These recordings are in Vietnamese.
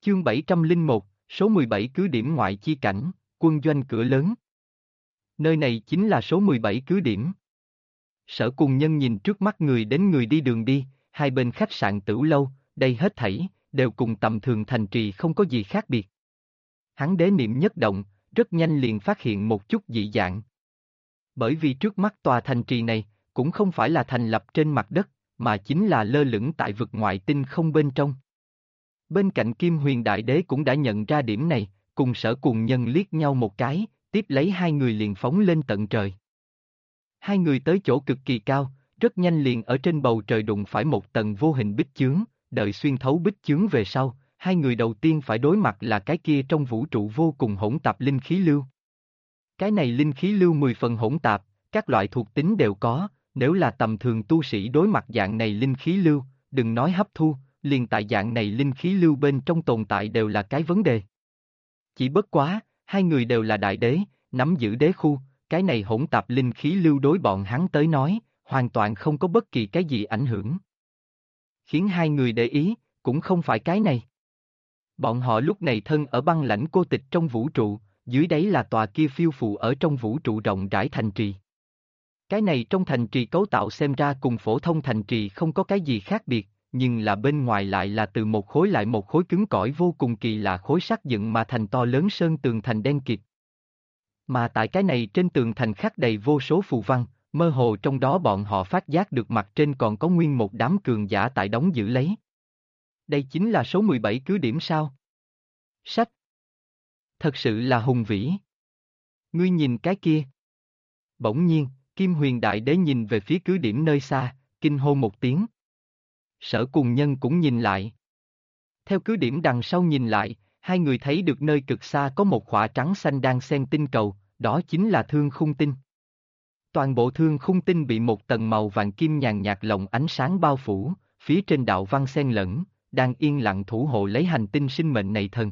Chương 701, số 17 cứ điểm ngoại chi cảnh, quân doanh cửa lớn. Nơi này chính là số 17 cứ điểm. Sở Cùng Nhân nhìn trước mắt người đến người đi đường đi, hai bên khách sạn Tửu Lâu, đây hết thảy, đều cùng tầm thường thành trì không có gì khác biệt. Hắn đế niệm nhất động, rất nhanh liền phát hiện một chút dị dạng. Bởi vì trước mắt tòa thành trì này, cũng không phải là thành lập trên mặt đất, mà chính là lơ lửng tại vực ngoại tinh không bên trong. Bên cạnh Kim Huyền Đại Đế cũng đã nhận ra điểm này, cùng Sở Cùng Nhân liếc nhau một cái, tiếp lấy hai người liền phóng lên tận trời. Hai người tới chỗ cực kỳ cao, rất nhanh liền ở trên bầu trời đụng phải một tầng vô hình bích chướng, đợi xuyên thấu bích chướng về sau, hai người đầu tiên phải đối mặt là cái kia trong vũ trụ vô cùng hỗn tạp linh khí lưu. Cái này linh khí lưu 10 phần hỗn tạp, các loại thuộc tính đều có, nếu là tầm thường tu sĩ đối mặt dạng này linh khí lưu, đừng nói hấp thu, liền tại dạng này linh khí lưu bên trong tồn tại đều là cái vấn đề. Chỉ bất quá, hai người đều là đại đế, nắm giữ đế khu, cái này hỗn tạp linh khí lưu đối bọn hắn tới nói, hoàn toàn không có bất kỳ cái gì ảnh hưởng. Khiến hai người để ý, cũng không phải cái này. Bọn họ lúc này thân ở băng lãnh cô tịch trong vũ trụ, dưới đáy là tòa kia phiêu phù ở trong vũ trụ rộng rãi thành trì. Cái này trong thành trì cấu tạo xem ra cùng phổ thông thành trì không có cái gì khác biệt, nhưng là bên ngoài lại là từ một khối lại một khối cứng cỏi vô cùng kỳ lạ khối sắt dựng mà thành to lớn sơn tường thành đen kịt. Mà tại cái này trên tường thành khắc đầy vô số phù văn, mơ hồ trong đó bọn họ phát giác được mặt trên còn có nguyên một đám cường giả tại đóng giữ lấy. Đây chính là số 17 cứ điểm sao? Sách! Thật sự là hùng vĩ. Ngươi nhìn cái kia. Bỗng nhiên, Kim Huyền Đại Đế nhìn về phía cứ điểm nơi xa, kinh hô một tiếng. Sở Cùng Nhân cũng nhìn lại. Theo cứ điểm đằng sau nhìn lại, hai người thấy được nơi cực xa có một khỏa trắng xanh đang xen tinh cầu, đó chính là Thương Khung Tinh. Toàn bộ Thương Khung Tinh bị một tầng màu vàng kim nhàn nhạt lồng ánh sáng bao phủ, phía trên đạo văn xen lẫn, đang yên lặng thủ hộ lấy hành tinh sinh mệnh này thần.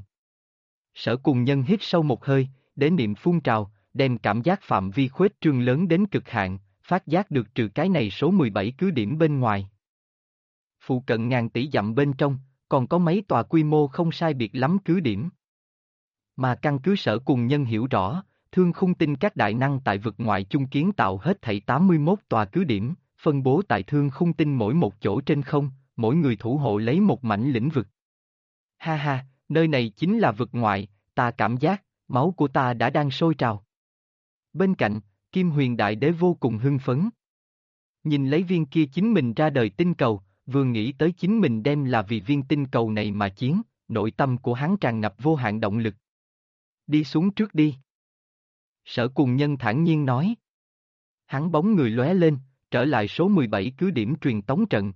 Sở Cùng Nhân hít sâu một hơi, đế niệm phun trào, đem cảm giác phạm vi khuếch trương lớn đến cực hạn, phát giác được trừ cái này số 17 cứ điểm bên ngoài. Phụ cận ngàn tỷ dặm bên trong, còn có mấy tòa quy mô không sai biệt lắm cứ điểm. Mà căn cứ Sở Cùng Nhân hiểu rõ, Thương Khung Tinh các đại năng tại vực ngoại chung kiến tạo hết thảy 81 tòa cứ điểm, phân bố tại Thương Khung Tinh mỗi một chỗ trên không, mỗi người thủ hộ lấy một mảnh lĩnh vực. Ha ha, nơi này chính là vực ngoại, ta cảm giác, máu của ta đã đang sôi trào. Bên cạnh, Kim Huyền Đại Đế vô cùng hưng phấn. Nhìn lấy viên kia chính mình ra đời tinh cầu, vừa nghĩ tới chính mình đem là vì viên tinh cầu này mà chiến, nội tâm của hắn tràn ngập vô hạn động lực. Đi xuống trước đi. Sở Cùng Nhân thản nhiên nói. Hắn bóng người lóe lên, trở lại số 17 cứ điểm truyền tống trận.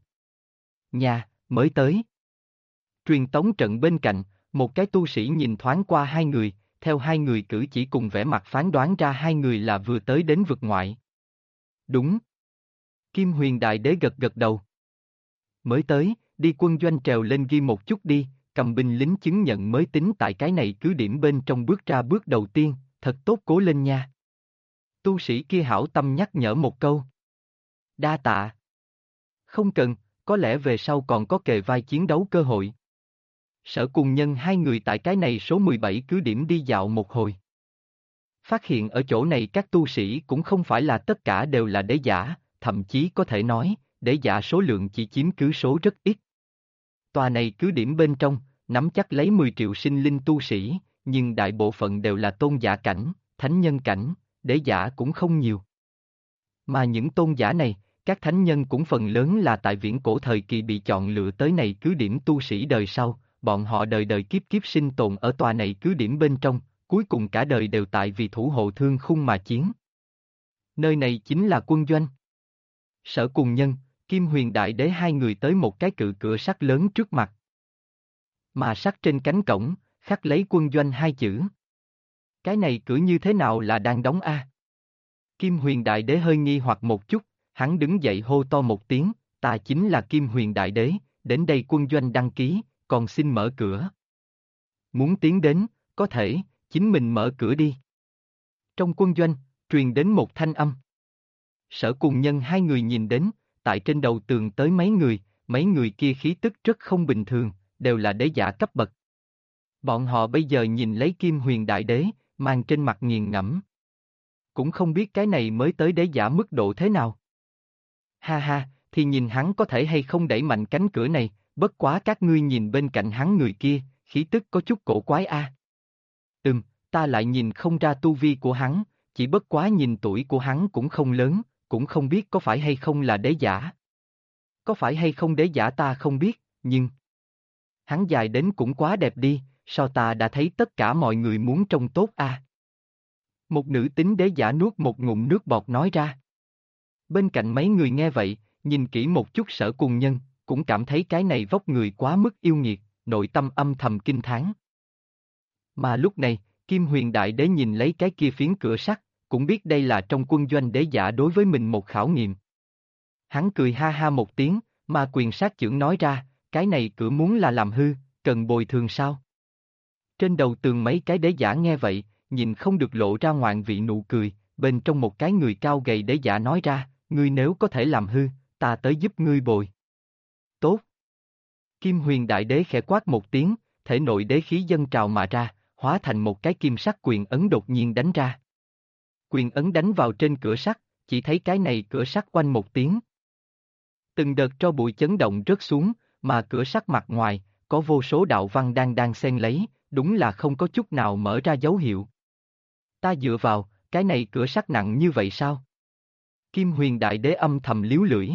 Nhà, mới tới. Truyền tống trận bên cạnh, một cái tu sĩ nhìn thoáng qua hai người, theo hai người cử chỉ cùng vẻ mặt phán đoán ra hai người là vừa tới đến vực ngoại. Đúng. Kim Huyền Đại Đế gật gật đầu. Mới tới, đi quân doanh trèo lên ghi một chút đi, cầm binh lính chứng nhận mới tính tại cái này cứ điểm bên trong bước ra bước đầu tiên, thật tốt cố lên nha. Tu sĩ kia hảo tâm nhắc nhở một câu. Đa tạ. Không cần, có lẽ về sau còn có kề vai chiến đấu cơ hội. Sở Cùng Nhân hai người tại cái này số 17 cứ điểm đi dạo một hồi. Phát hiện ở chỗ này các tu sĩ cũng không phải là tất cả đều là đế giả, thậm chí có thể nói, đế giả số lượng chỉ chiếm cứ số rất ít. Tòa này cứ điểm bên trong, nắm chắc lấy 10 triệu sinh linh tu sĩ, nhưng đại bộ phận đều là tôn giả cảnh, thánh nhân cảnh, đế giả cũng không nhiều. Mà những tôn giả này, các thánh nhân cũng phần lớn là tại viễn cổ thời kỳ bị chọn lựa tới này cứ điểm tu sĩ đời sau, bọn họ đời đời kiếp kiếp sinh tồn ở tòa này cứ điểm bên trong, cuối cùng cả đời đều tại vì thủ hộ Thương Khung mà chiến. Nơi này chính là quân doanh. Sở Cùng Nhân, Kim Huyền Đại Đế hai người tới một cái cự cửa sắt lớn trước mặt. Mà sắt trên cánh cổng, khắc lấy quân doanh hai chữ. Cái này cửa như thế nào là đang đóng a? Kim Huyền Đại Đế hơi nghi hoặc một chút, hắn đứng dậy hô to một tiếng, ta chính là Kim Huyền Đại Đế, đến đây quân doanh đăng ký, còn xin mở cửa. Muốn tiến đến, có thể, chính mình mở cửa đi. Trong quân doanh, truyền đến một thanh âm. Sở Cùng Nhân hai người nhìn đến, tại trên đầu tường tới mấy người kia khí tức rất không bình thường, đều là đế giả cấp bậc. Bọn họ bây giờ nhìn lấy Kim Huyền Đại Đế, mang trên mặt nghiền ngẫm. Cũng không biết cái này mới tới đế giả mức độ thế nào. Ha ha, thì nhìn hắn có thể hay không đẩy mạnh cánh cửa này, bất quá các ngươi nhìn bên cạnh hắn người kia, khí tức có chút cổ quái a. Ta lại nhìn không ra tu vi của hắn, chỉ bất quá nhìn tuổi của hắn cũng không lớn, cũng không biết có phải hay không là đế giả. Có phải hay không đế giả ta không biết, nhưng hắn dài đến cũng quá đẹp đi, sao ta đã thấy tất cả mọi người muốn trông tốt a. Một nữ tính đế giả nuốt một ngụm nước bọt nói ra. Bên cạnh mấy người nghe vậy, nhìn kỹ một chút Sở Cùng Nhân, cũng cảm thấy cái này vóc người quá mức yêu nghiệt, nội tâm âm thầm kinh thán. Mà lúc này, Kim Huyền Đại Đế nhìn lấy cái kia phiến cửa sắt, cũng biết đây là trong quân doanh đế giả đối với mình một khảo nghiệm. Hắn cười ha ha một tiếng, mà quyền sát chưởng nói ra, cái này cửa muốn là làm hư, cần bồi thường sao? Trên đầu tường mấy cái đế giả nghe vậy, nhìn không được lộ ra ngoạn vị nụ cười, bên trong một cái người cao gầy đế giả nói ra, ngươi nếu có thể làm hư, ta tới giúp ngươi bồi. Tốt. Kim Huyền Đại Đế khẽ quát một tiếng, thể nội đế khí dâng trào mà ra, hóa thành một cái kim sắc quyền ấn đột nhiên đánh ra. Quyền ấn đánh vào trên cửa sắt, chỉ thấy cái này cửa sắt oanh một tiếng. Từng đợt tro bụi chấn động rớt xuống, mà cửa sắt mặt ngoài, có vô số đạo văn đang xen lấy, đúng là không có chút nào mở ra dấu hiệu. Ta dựa vào, cái này cửa sắt nặng như vậy sao? Kim Huyền Đại Đế âm thầm liếu lưỡi.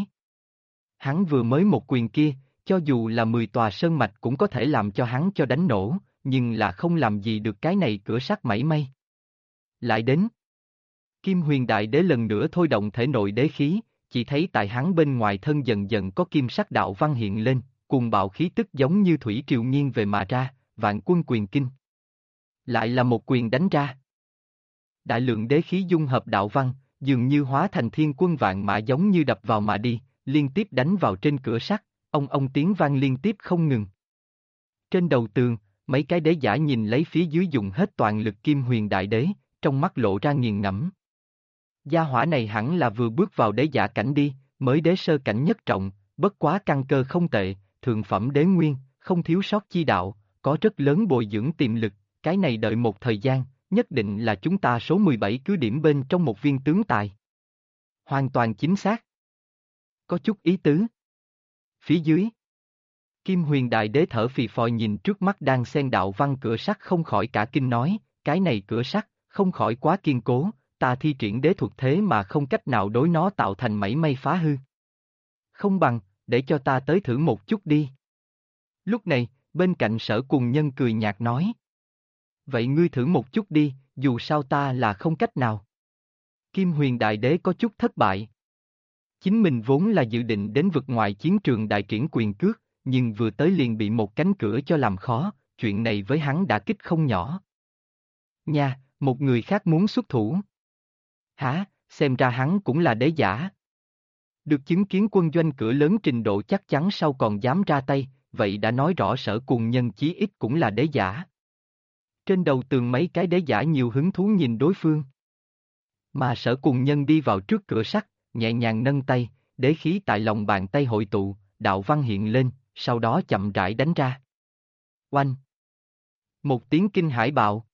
Hắn vừa mới một quyền kia, cho dù là 10 tòa sơn mạch cũng có thể làm cho hắn cho đánh nổ, nhưng là không làm gì được cái này cửa sắt mảy may. Lại đến. Kim Huyền Đại Đế lần nữa thôi động thể nội đế khí, chỉ thấy tại hắn bên ngoài thân dần dần có kim sắc đạo văn hiện lên, cùng bạo khí tức giống như thủy triều nghiêng về mà ra, vạn quân quyền kinh. Lại là một quyền đánh ra. Đại lượng đế khí dung hợp đạo văn, dường như hóa thành thiên quân vạn mã giống như đập vào mà đi, liên tiếp đánh vào trên cửa sắt, ông tiếng vang liên tiếp không ngừng. Trên đầu tường, mấy cái đế giả nhìn lấy phía dưới dùng hết toàn lực Kim Huyền Đại Đế, trong mắt lộ ra nghiền ngẫm. Gia hỏa này hẳn là vừa bước vào đế giả cảnh đi, mới đế sơ cảnh nhất trọng, bất quá căn cơ không tệ, thượng phẩm đế nguyên, không thiếu sót chi đạo, có rất lớn bồi dưỡng tiềm lực, cái này đợi một thời gian, nhất định là chúng ta số 17 cứ điểm bên trong một viên tướng tài. Hoàn toàn chính xác. Có chút ý tứ. Phía dưới. Kim Huyền Đại Đế thở phì phò nhìn trước mắt đang xen đạo văn cửa sắt không khỏi cả kinh nói, cái này cửa sắt, không khỏi quá kiên cố, ta thi triển đế thuật thế mà không cách nào đối nó tạo thành mảy may phá hư. Không bằng, để cho ta tới thử một chút đi. Lúc này, bên cạnh Sở Cùng Nhân cười nhạt nói. Vậy ngươi thử một chút đi, dù sao ta là không cách nào. Kim Huyền Đại Đế có chút thất bại. Chính mình vốn là dự định đến vực ngoài chiến trường đại triển quyền cước, nhưng vừa tới liền bị một cánh cửa cho làm khó, chuyện này với hắn đã kích không nhỏ. Nha, một người khác muốn xuất thủ. Hả, xem ra hắn cũng là đế giả. Được chứng kiến quân doanh cửa lớn trình độ chắc chắn sau còn dám ra tay, vậy đã nói rõ Sở Cùng Nhân chí ít cũng là đế giả. Trên đầu tường mấy cái đế giả nhiều hứng thú nhìn đối phương. Mà Sở Cùng Nhân đi vào trước cửa sắt, nhẹ nhàng nâng tay, đế khí tại lòng bàn tay hội tụ, đạo văn hiện lên, sau đó chậm rãi đánh ra. Oanh! Một tiếng kinh hải bạo.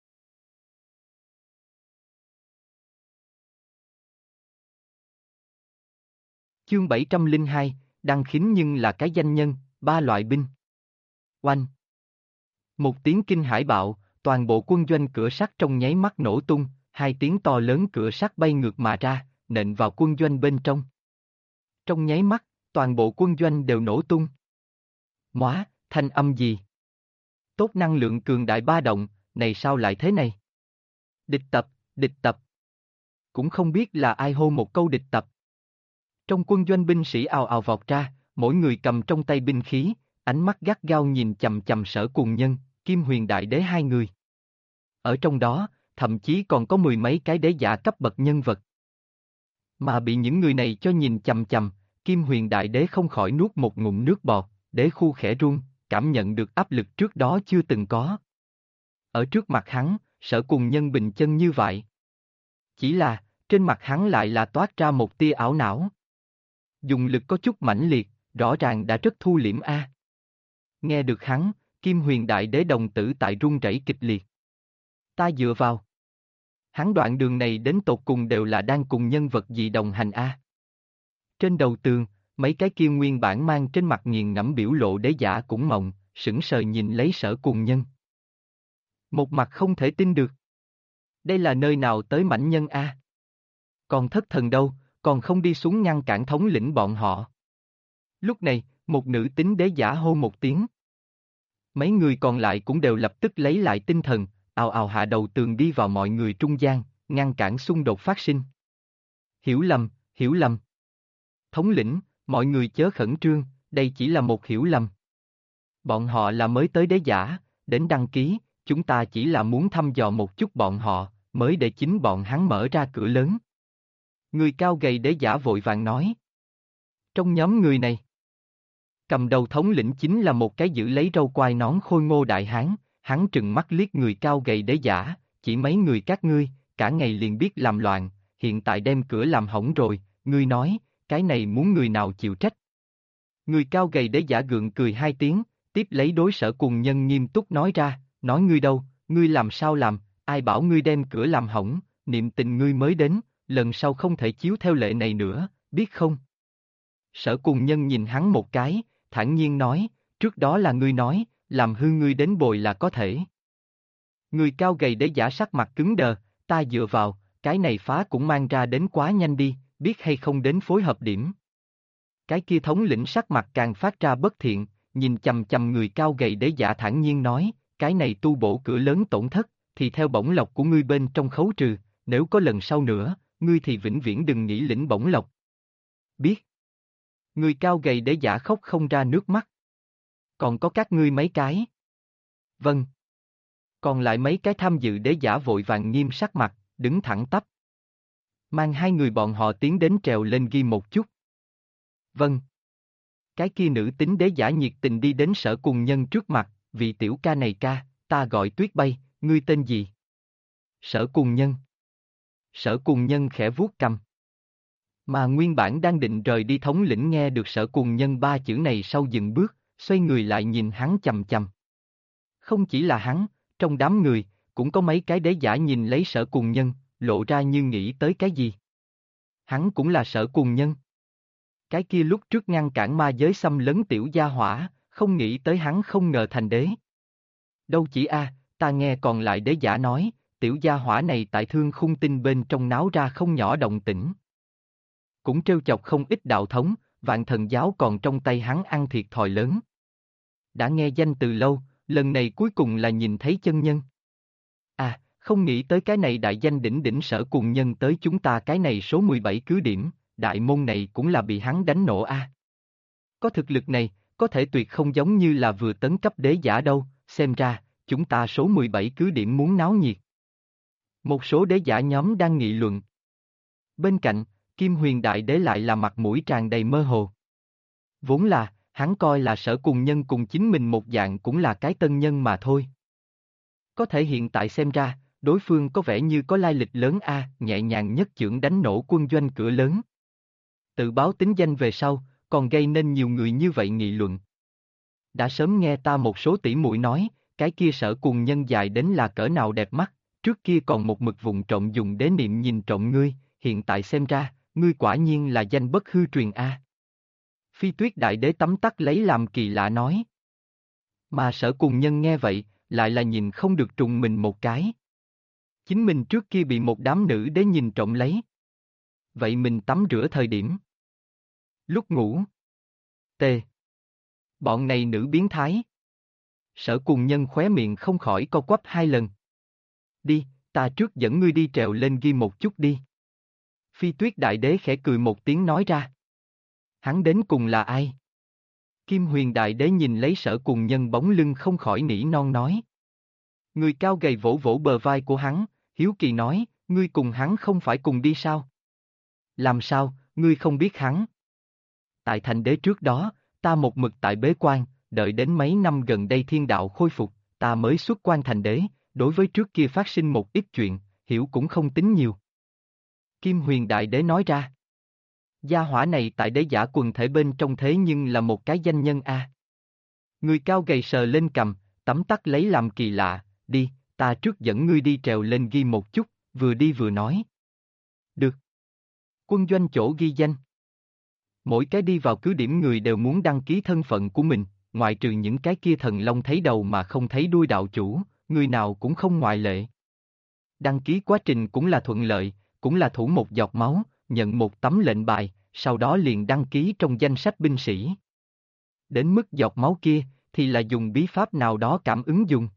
Chương 702, Đăng Khính Nhưng là cái danh nhân, ba loại binh. Oanh! Một tiếng kinh hải bạo, toàn bộ quân doanh cửa sắt trong nháy mắt nổ tung, hai tiếng to lớn cửa sắt bay ngược mà ra, nện vào quân doanh bên trong. Trong nháy mắt, toàn bộ quân doanh đều nổ tung. Móa, thanh âm gì? Tốt năng lượng cường đại ba động, này sao lại thế này? Địch tập, địch tập. Cũng không biết là ai hô một câu địch tập. Trong quân doanh binh sĩ ào ào vọt ra, mỗi người cầm trong tay binh khí, ánh mắt gắt gao nhìn chằm chằm Sở Cùng Nhân, Kim Huyền Đại Đế hai người. Ở trong đó, thậm chí còn có mười mấy cái đế giả cấp bậc nhân vật. Mà bị những người này cho nhìn chằm chằm, Kim Huyền Đại Đế không khỏi nuốt một ngụm nước bọt, đế khu khẽ run, cảm nhận được áp lực trước đó chưa từng có. Ở trước mặt hắn, Sở Cùng Nhân bình chân như vậy. Chỉ là, trên mặt hắn lại là toát ra một tia ảo não. Dùng lực có chút mãnh liệt, rõ ràng đã rất thu liễm a. Nghe được hắn, Kim Huyền Đại Đế đồng tử tại run rẩy kịch liệt. Ta dựa vào. Hắn đoạn đường này đến tột cùng đều là đang cùng nhân vật gì đồng hành a? Trên đầu tường, mấy cái kia nguyên bản mang trên mặt nghiền ngẫm biểu lộ đế giả cũng mộng, sững sờ nhìn lấy Sở Cùng Nhân. Một mặt không thể tin được. Đây là nơi nào tới mãnh nhân a? Còn thất thần đâu, còn không đi xuống ngăn cản thống lĩnh bọn họ. Lúc này, một nữ tính đế giả hô một tiếng. Mấy người còn lại cũng đều lập tức lấy lại tinh thần, ào ào hạ đầu tường đi vào mọi người trung gian, ngăn cản xung đột phát sinh. Hiểu lầm, hiểu lầm. Thống lĩnh, mọi người chớ khẩn trương, đây chỉ là một hiểu lầm. Bọn họ là mới tới đế giả, đến đăng ký, chúng ta chỉ là muốn thăm dò một chút bọn họ, mới để chính bọn hắn mở ra cửa lớn. Người cao gầy đế giả vội vàng nói. Trong nhóm người này, cầm đầu thống lĩnh chính là một cái giữ lấy râu quai nón khôi ngô đại hán, hắn trừng mắt liếc người cao gầy đế giả, chỉ mấy người các ngươi, cả ngày liền biết làm loạn, hiện tại đem cửa làm hỏng rồi, ngươi nói, cái này muốn người nào chịu trách. Người cao gầy đế giả gượng cười hai tiếng, tiếp lấy đối Sở Cùng Nhân nghiêm túc nói ra, nói ngươi đâu, ngươi làm sao làm, ai bảo ngươi đem cửa làm hỏng, niệm tình ngươi mới đến, lần sau không thể chiếu theo lệ này nữa, biết không? Sở Cùng Nhân nhìn hắn một cái, thản nhiên nói, trước đó là ngươi nói, làm hư ngươi đến bồi là có thể. Người cao gầy đế giả sắc mặt cứng đờ, ta dựa vào, cái này phá cũng mang ra đến quá nhanh đi, biết hay không đến phối hợp điểm. Cái kia thống lĩnh sắc mặt càng phát ra bất thiện, nhìn chầm chầm người cao gầy đế giả thản nhiên nói, cái này tu bổ cửa lớn tổn thất, thì theo bổng lộc của ngươi bên trong khấu trừ, nếu có lần sau nữa, ngươi thì vĩnh viễn đừng nghĩ lĩnh bổng lộc. Biết. Người cao gầy đế giả khóc không ra nước mắt. Còn có các ngươi mấy cái. Vâng. Còn lại mấy cái tham dự đế giả vội vàng nghiêm sắc mặt, đứng thẳng tắp. Mang hai người bọn họ tiến đến trèo lên ghi một chút. Vâng. Cái kia nữ tính đế giả nhiệt tình đi đến Sở Cùng Nhân trước mặt, vị tiểu ca này ca, ta gọi Tuyết Bay, ngươi tên gì? Sở Cùng Nhân. Sở Cùng Nhân khẽ vuốt cằm. Mà nguyên bản đang định rời đi thống lĩnh nghe được Sở Cùng Nhân ba chữ này sau dừng bước, xoay người lại nhìn hắn chầm chầm. Không chỉ là hắn, trong đám người, cũng có mấy cái đế giả nhìn lấy Sở Cùng Nhân, lộ ra như nghĩ tới cái gì. Hắn cũng là Sở Cùng Nhân. Cái kia lúc trước ngăn cản ma giới xâm lấn tiểu gia hỏa, không nghĩ tới hắn không ngờ thành đế. Đâu chỉ ta nghe còn lại đế giả nói, tiểu gia hỏa này tại Thương Khung Tinh bên trong náo ra không nhỏ động tĩnh. Cũng trêu chọc không ít đạo thống, Vạn Thần giáo còn trong tay hắn ăn thiệt thòi lớn. Đã nghe danh từ lâu, lần này cuối cùng là nhìn thấy chân nhân. Không nghĩ tới cái này đại danh đỉnh đỉnh Sở Cùng Nhân tới chúng ta cái này số 17 cứ điểm, đại môn này cũng là bị hắn đánh nổ Có thực lực này, có thể tuyệt không giống như là vừa tấn cấp đế giả đâu, xem ra, chúng ta số 17 cứ điểm muốn náo nhiệt. Một số đế giả nhóm đang nghị luận. Bên cạnh, Kim Huyền Đại Đế lại là mặt mũi tràn đầy mơ hồ. Vốn là, hắn coi là Sở Cùng Nhân cùng chính mình một dạng cũng là cái tân nhân mà thôi. Có thể hiện tại xem ra, đối phương có vẻ như có lai lịch lớn nhẹ nhàng nhất chưởng đánh nổ quân doanh cửa lớn. Tự báo tính danh về sau, còn gây nên nhiều người như vậy nghị luận. Đã sớm nghe ta một số tỷ muội nói, cái kia Sở Cùng Nhân dài đến là cỡ nào đẹp mắt, trước kia còn một mực vụng trộm dùng đế niệm nhìn trộm ngươi, hiện tại xem ra, ngươi quả nhiên là danh bất hư truyền Phi Tuyết Đại Đế tấm tắc lấy làm kỳ lạ nói. Mà Sở Cùng Nhân nghe vậy, lại là nhìn không được trùng mình một cái. Chính mình trước kia bị một đám nữ đế nhìn trộm lấy. Vậy mình tắm rửa thời điểm. Lúc ngủ. Bọn này nữ biến thái. Sở Cùng Nhân khóe miệng không khỏi co quắp hai lần. Đi, ta trước dẫn ngươi đi trèo lên ghi một chút đi. Phi Tuyết Đại Đế khẽ cười một tiếng nói ra. Hắn đến cùng là ai? Kim Huyền Đại Đế nhìn lấy Sở Cùng Nhân bóng lưng không khỏi nỉ non nói. Người cao gầy vỗ vỗ bờ vai của hắn, hiếu kỳ nói, ngươi cùng hắn không phải cùng đi sao? Làm sao, ngươi không biết hắn? Tại thành đế trước đó, ta một mực tại bế quan, đợi đến mấy năm gần đây thiên đạo khôi phục, ta mới xuất quan thành đế, đối với trước kia phát sinh một ít chuyện, hiểu cũng không tính nhiều. Kim Huyền Đại Đế nói ra. Gia hỏa này tại đế giả quần thể bên trong thế nhưng là một cái danh nhân Người cao gầy sờ lên cằm, tấm tắc lấy làm kỳ lạ, đi, ta trước dẫn ngươi đi trèo lên ghi một chút, vừa đi vừa nói. Được. Quân doanh chỗ ghi danh. Mỗi cái đi vào cứ điểm người đều muốn đăng ký thân phận của mình, ngoại trừ những cái kia thần long thấy đầu mà không thấy đuôi đạo chủ, người nào cũng không ngoại lệ. Đăng ký quá trình cũng là thuận lợi, cũng là thủ một giọt máu, nhận một tấm lệnh bài, sau đó liền đăng ký trong danh sách binh sĩ. Đến mức giọt máu kia, thì là dùng bí pháp nào đó cảm ứng dùng.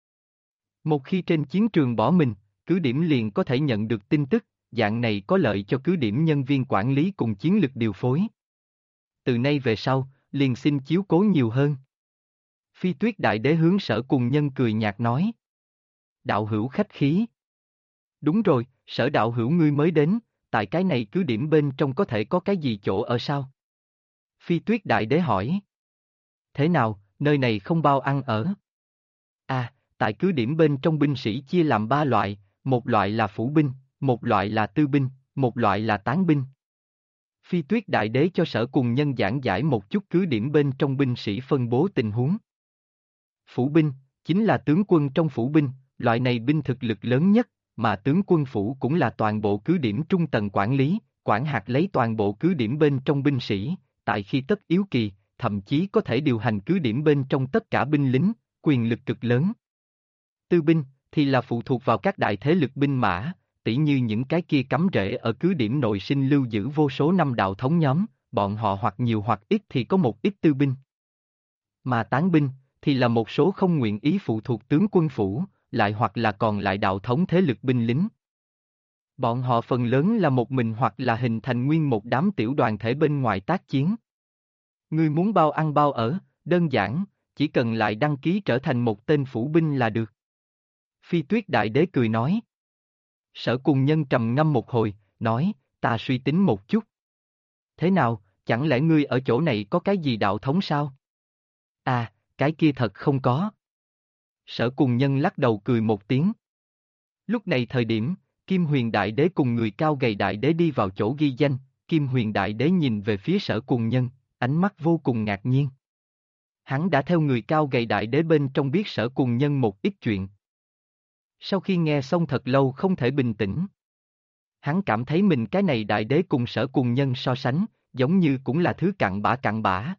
Một khi trên chiến trường bỏ mình, cứ điểm liền có thể nhận được tin tức, dạng này có lợi cho cứ điểm nhân viên quản lý cùng chiến lực điều phối. Từ nay về sau, liền xin chiếu cố nhiều hơn. Phi Tuyết Đại Đế hướng Sở Cùng Nhân cười nhạt nói. Đạo hữu khách khí. Đúng rồi, Sở đạo hữu ngươi mới đến, tại cái này cứ điểm bên trong có thể có cái gì chỗ ở sao? Phi Tuyết Đại Đế hỏi. Thế nào, nơi này không bao ăn ở? À, tại cứ điểm bên trong binh sĩ chia làm 3 loại, một loại là phủ binh, một loại là tư binh, một loại là tán binh. Phi Tuyết Đại Đế cho Sở Cùng Nhân giảng giải một chút cứ điểm bên trong binh sĩ phân bố tình huống. Phủ binh, chính là tướng quân trong phủ binh, loại này binh thực lực lớn nhất, mà tướng quân phủ cũng là toàn bộ cứ điểm trung tầng quản lý, quản hạt lấy toàn bộ cứ điểm bên trong binh sĩ, tại khi tất yếu kỳ, thậm chí có thể điều hành cứ điểm bên trong tất cả binh lính, quyền lực cực lớn. Tư binh, thì là phụ thuộc vào các đại thế lực binh mã, tỉ như những cái kia cắm rễ ở cứ điểm nội sinh lưu giữ vô số năm đạo thống nhóm, bọn họ hoặc nhiều hoặc ít thì có một ít tư binh. Mà tán binh, thì là một số không nguyện ý phụ thuộc tướng quân phủ, lại hoặc là còn lại đạo thống thế lực binh lính. Bọn họ phần lớn là một mình hoặc là hình thành nguyên một đám tiểu đoàn thể bên ngoài tác chiến. Ngươi muốn bao ăn bao ở, đơn giản, chỉ cần lại đăng ký trở thành một tên phủ binh là được. Phi Tuyết Đại Đế cười nói. Sở Cùng Nhân trầm ngâm một hồi, nói, ta suy tính một chút. Thế nào, chẳng lẽ ngươi ở chỗ này có cái gì đạo thống sao? À, cái kia thật không có. Sở Cùng Nhân lắc đầu cười một tiếng. Lúc này thời điểm, Kim Huyền Đại Đế cùng người cao gầy Đại Đế đi vào chỗ ghi danh, Kim Huyền Đại Đế nhìn về phía Sở Cùng Nhân, ánh mắt vô cùng ngạc nhiên. Hắn đã theo người cao gầy Đại Đế bên trong biết Sở Cùng Nhân một ít chuyện. Sau khi nghe xong thật lâu không thể bình tĩnh. Hắn cảm thấy mình cái này Đại Đế cùng Sở Cùng Nhân so sánh, giống như cũng là thứ cặn bã cặn bã.